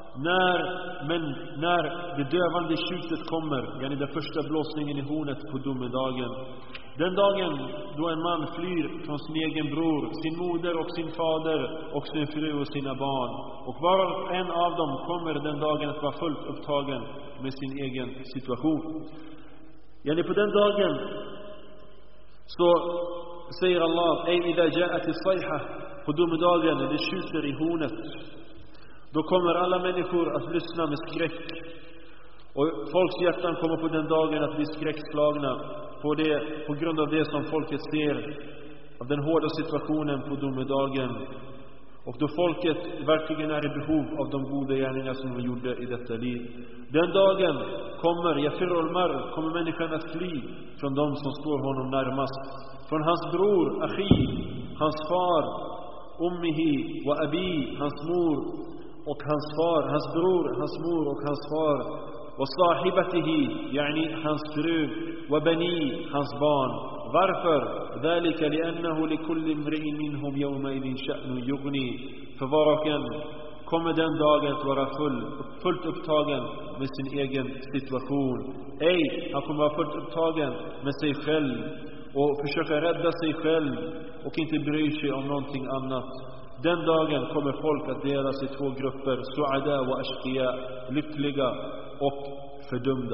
när det dövande tjutet kommer, yani den första blåsningen i hornet på domedagen, den dagen då en man flyr från sin egen bror, sin moder och sin fader och sin fru och sina barn, och var och en av dem kommer den dagen att vara fullt upptagen med sin egen situation. Yani på den dagen så säger Allah: ej idha ja'at as-sayha, på domedagen när det tjuter i hornet, då kommer alla människor att lyssna med skräck, och folks hjärtan kommer på den dagen att bli skräckslagna på grund av det som folket ser av den hårda situationen på domedagen, och då folket verkligen är i behov av de goda gärningar som de gjorde i detta liv. Den dagen kommer människan att fly från de som står honom närmast, från hans bror, achi, hans far, ummihi wa abi, hans mor och hans far, hans bror, hans mor och hans far, wa sahibatihi, yani hans fru, wa bani, hans barn. Varför? ذلك لأنه لكل امرئ منهم يومئذ شأن يغني. För var och en kommer den dagen att vara fullt upptagen med sin egen situation. Han kommer vara fullt upptagen med sig själv och försöka rädda sig själv och inte bry sig om någonting annat. Den dagen kommer folk att delas i två grupper, su'ada wa ashqiya, lyckliga och fördömda.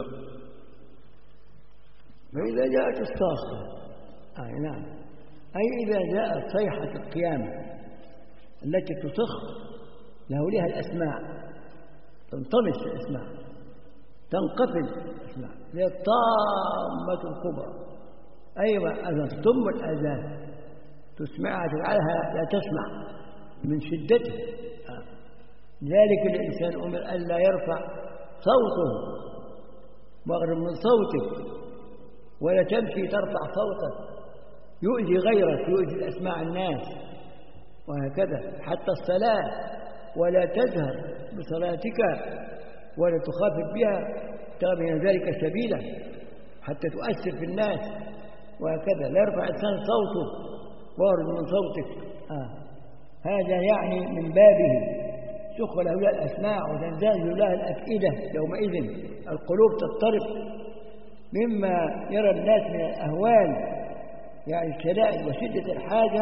فإذا جاءت الصاخة، نعم، أي إذا جاءت صيحة القيامة التي تصخ لهولها الأسماع، تنطمس الأسماع، تنقفل الأسماع، هي الطامة الكبرى. أيوة، أذن تضم الأذان تسمعها تجعلها لا تسمع من شدته. ذلك الإنسان أمر ألا يرفع صوته واغرب من صوتك، ولا تمشي ترفع صوتك يؤذي غيرك، يؤذي الأسماع الناس، وهكذا حتى الصلاة، ولا تجهر بصلاتك ولا تخافت بها ترى من ذلك سبيلا حتى تؤثر في الناس، وهكذا لا يرفع الإنسان صوته وارد من صوتك. هذا يعني من بابه سخ له الأسماع وتنزل لها الأفئدة يومئذ، القلوب تضطرب مما يرى الناس من الأهوال، يعني الشدائد وشدة الحاجة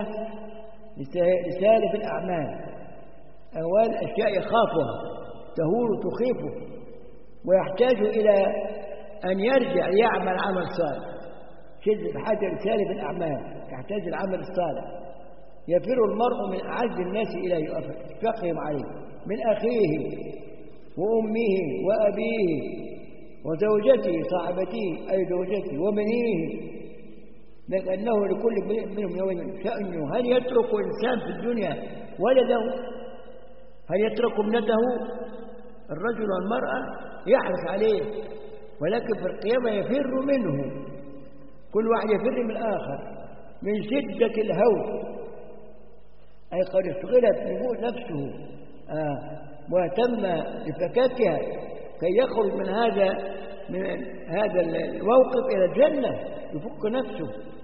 لسالف الأعمال، أهوال أشياء يخافها تهول تخيفه ويحتاج إلى أن يرجع يعمل عمل صالح. شدة الحاجة لسالف الأعمال يحتاج العمل الصالح. يفر المرء من أعز الناس إليه يشفقهم عليه، من أخيه وأمه وأبيه وزوجته صاحبته أي زوجته وبنيه، لأنه لكل منهم يوم شأنه. هل يترك إنسان في الدنيا ولده؟ هل يترك ابنته؟ الرجل والمرأة يحرص عليه، ولكن في القيامة يفر منه، كل واحد يفر من الآخر من شدة الهول، أي قد اشتغلت نفسه واهتم بفكاكها كي يخرج من هذا الموقف إلى الجنة، يفك نفسه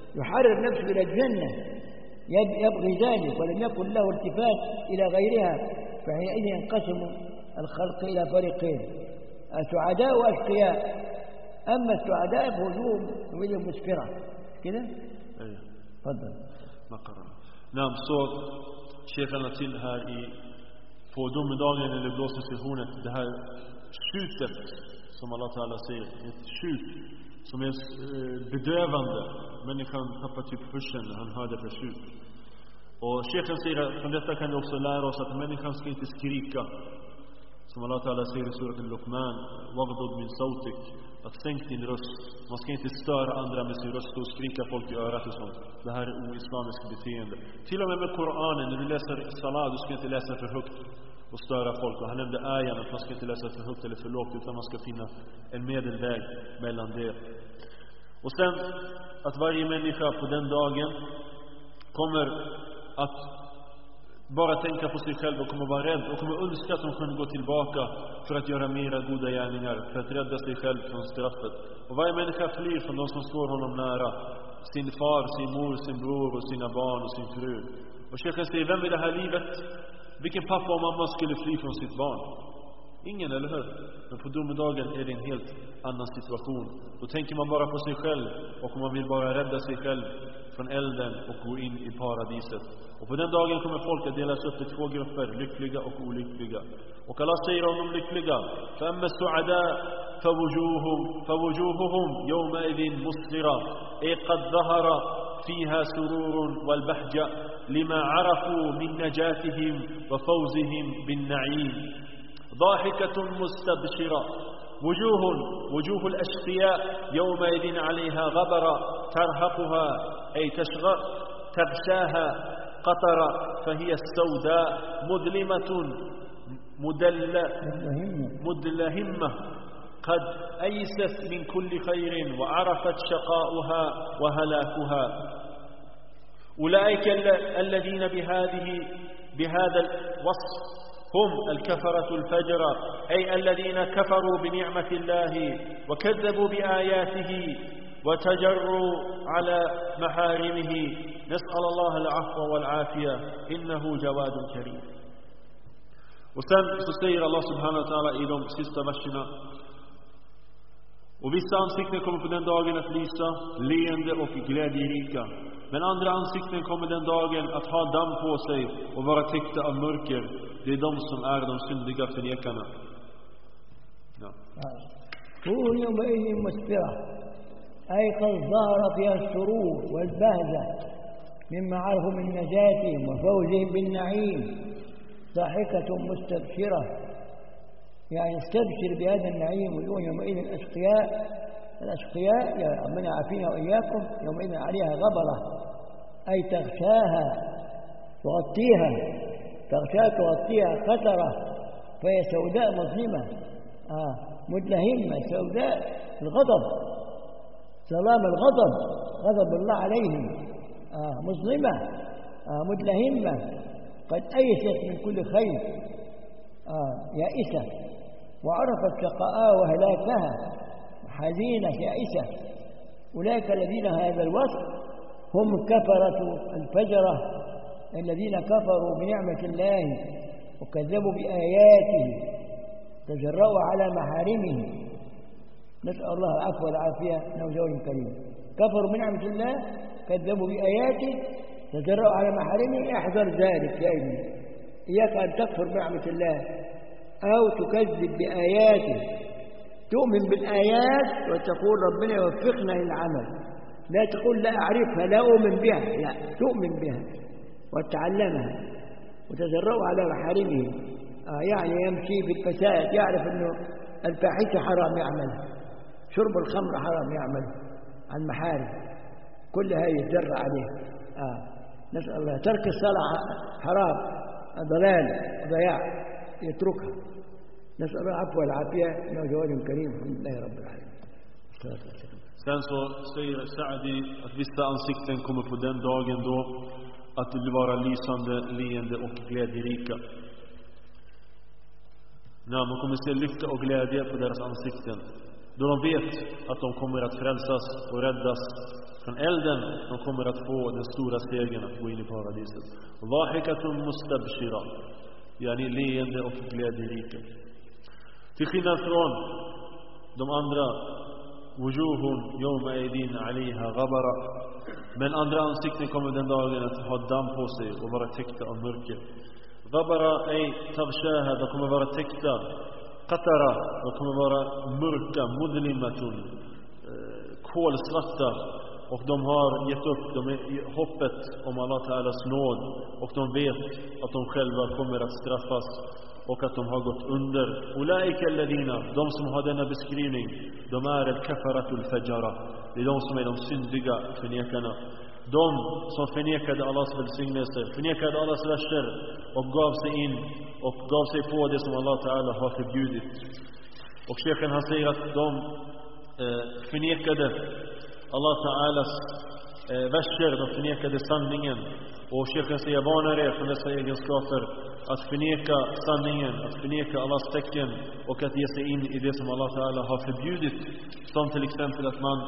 يحرر نفسه إلى الجنة يبغي ذلك ولم يكن له التفات إلى غيرها، فحينئذ ينقسم الخلق إلى فريقين، سعداء وأشقياء. أما السعداء بوجوه وجوه مسفرة كده. أيه. تفضل. نعم. Så cheferna till här i på domedagen eller blåsesessionen, det här skjutet som Allah Ta'ala säger, ett skjut som är bedövande. Människan tappar typ hörseln när han hör det för skjut. Och chefen säger att från detta kan vi också lära oss att människan ska inte skrika. Som Allah Ta'ala säger i surat al-Luqman, waghdud min sautik, att sänk din röst. Man ska inte störa andra med sin röst och skrika folk i örat och sånt. Det här är oislamiskt beteende. Till och med Koranen, när du läser salat, du ska inte läsa för högt och störa folk. Och han nämnde ayan att man ska inte läsa för högt eller för lågt, utan man ska finna en medelväg mellan det. Och sen att varje människa på den dagen kommer att bara tänka på sig själv och kommer vara rädd och kommer önska att de kunde gå tillbaka för att göra mera goda gärningar, för att rädda sig själv från straffet. Och varje människa flyr från de som står honom nära, sin far, sin mor, sin bror och sina barn och sin fru. Och chefen säger, vem i det här livet, vilken pappa och mamma skulle fly från sitt barn? Ingen, eller hur? Men på domedagen är det en helt annan situation. Då tänker man bara på sig själv och man vill bara rädda sig själv från elden och gå in i paradiset. Och på den dagen kommer folk att delas upp i två grupper, lyckliga och olyckliga. Och Allah säger om de lyckliga, فَأَمَّا السُّعَدَاء فَوُجُوهُهُمْ يَوْمَئِذٍ مُسْفِرَةٌ أي قد ظهر فيها سرور والبهجة لما عرفوا من نجاتهم وفوزهم بالنعيم ضاحكة مستبشرة وجوه الأشقياء يومئذ عليها غبرة ترهقها أي تغشاها قطرة فهي السوداء مظلمة مدلهمة قد أيست من كل خير وعرفت شقاؤها وهلاكها. أولئك الذين بهذا الوصف هم الكفرة الفجرة، أي الذين كفروا بنعمة الله وكذبوا بآياته وتجروا على محارمه. نسأل الله العفو والعافية إنه جواد كريم. Och sen så säger Allah subhanahu wa ta'ala i de sista verserna, och vissa ansikten kommer på den dagen att lysa leende och glädjerika, men andra ansikten kommer den dagen att ha damm på sig och vara täckta av mörker. Det är de som är de syndiga förnekarna. وجوه يومئذ مسفرة أي قد ظهر فيها السرور والبهجة مما عرفوا من نجاتهم وفوزهم بالنعيم ضاحكة مستبشرة، يعني استبشر بهذا النعيم. وجوه يومئذ الأشقياء يا ربنا عافينا وإياكم يومئذ عليها غبرة أي تغشاها تغطيها قطرة فهي سوداء مظلمة مدلهمة، سوداء الغضب، ظلام الغضب، غضب الله عليهم، مظلمة مدلهمة قد أيست من كل خير، يائسة وعرفت شقاءها وهلاكها، حزينة يائسة. أولئك الذين هذا الوصف هم كفرة الفجرة الذين كفروا بنعمة الله وكذبوا بآياته تجرؤوا على محارمه. نسأل الله العفو والعافية إنه جواد كريم. كفروا بنعمة الله، كذبوا بآياته، تجرؤوا على محارمه. احذر ذلك يا ابني، إياك أن تكفر بنعمة الله أو تكذب بآياته. تؤمن بالآيات وتقول ربنا يوفقنا للعمل، لا تقول لا أعرفها لا أؤمن بها، لا، تؤمن بها وتعلمها وتجرؤوا على محارمه. يعني يمشي في الفساد، يعرف أنه الفاحشة حرام يعملها، شرب الخمر حرام يعمله عن محارم، كلها يتجرأ عليه. نسأل الله. ترك الصلاة حرام، ضلال، ضياع، يتركها. نسأل الله العفو والعافية إنه جواد كريم. الحمد لله رب العالمين. Sen så säger Sa'di att vissa ansikten kommer på den dagen då att det blir vara lysande, leende och glädjerika. När man kommer se lycka och glädje på deras ansikten, då de vet att de kommer att frälsas och räddas från elden de kommer att få den stora segern att gå in i paradiset. Dhahikatun mustabshira, yani leende och glädjerika. Till skillnad från de andra, wujuhun yawma aydin alayha ghabara, men andra ansikten kommer den dagen att ha damm på sig och vara täckta av mörker. Ghabara ay taghshaha, de kommer vara täckta. Qatara, de kommer vara mörka, mudlimatun, kolsvarta, och de har gett upp, de är i hoppet om Allah Ta'alas nåd, och de vet att de själva kommer att straffas och att de har gått under. Ulaika alladhina, de som har denna beskrivning, de är al-kafaratul fajara, det är de som är de syndiga förnekarna. De som förnekade Allahs välsignelse, förnekade Allahs verser och gav sig in och gav sig på det som Allah Ta'ala har förbjudit. Och Sheikhen han säger att de förnekade Allah Ta'alas verser, de förnekade sanningen. Och Sheikhen säger, varnar er från dessa egenskaper, att förneka sanningen, att förneka Allahs tecken och att ge sig in i det som Allah Ta'ala har förbjudit. Som till exempel att man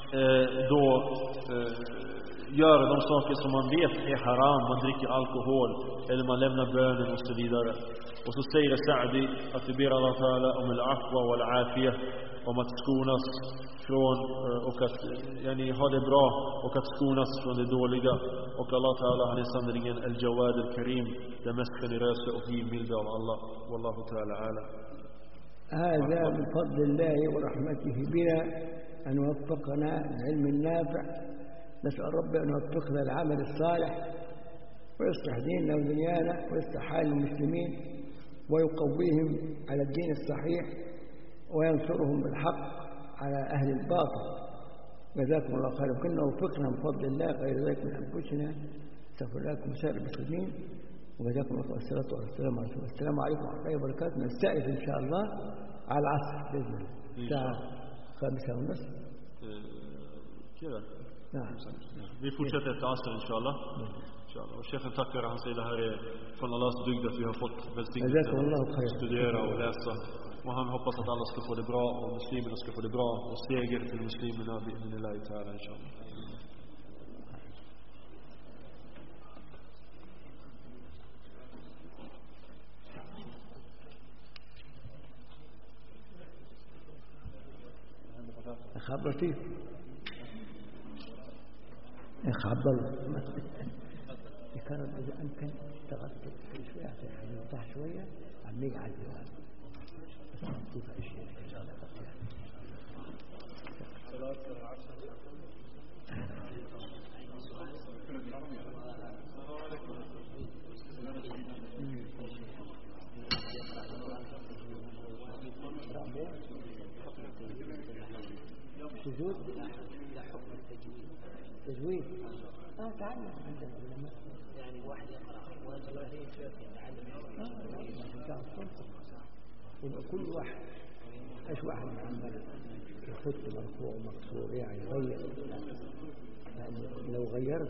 gör de saker som man vet är haram, man dricker alkohol eller man lämnar bönen och så vidare. Och så säger Sa'di att vi ber Allah Ta'ala om al-afwa och al-afiyah, om att skonas från och att ha det bra och att skonas från det dåliga. Och Allah Ta'ala, han är sannerligen al-Jawad al-Karim, den mest generösa och givmilda av Allah. Wallahu Ta'ala ala. هذا من فضل الله ورحمته بنا أن وفقنا العلم النافع. نسأل رب أن يوفقنا العمل الصالح ويصلح ديننا ودنيانا ويصلح حال المسلمين ويقويهم على الدين الصحيح وينصرهم بالحق على أهل الباطل. جزاكم الله خيرا. كنا وفقنا بفضل الله، غير ذلك من أنفسنا. استغفر لكم وسائر المسلمين، وجزاكم الله والصلاة والسلام على رسول الله. السلام عليكم ورحمة الله وبركاته. نستأنف إن شاء الله على العصر بإذن الله الساعة 5:30 كذا. نعم. Vi fortsätter efter asr inshallah. Inshallah. Och chefen tackar, han säger det här är från Allahs bygd att vi har fått välsignelsen att studera och läsa. Och han hoppas att alla ska få det bra och muslimerna ska få det bra och seger till muslimerna bi'idhnillahi ta'ala inshallah. أخ عبد اللطيف، أخ عبد الله، يكرر إذا أمكن تغطي شوية يعني يوضح شوية عم يقعد الجوال. كيف أشياء إن شاء الله تغطيها. سجود لا حكم التجويد. تجويد تعلم عند العلماء، يعني واحد يقرأ وثلاثة يتعلم يبقى كل واحد ايش واحد عمال يحط مرفوع ومكسور يعني يغير، لو غيرت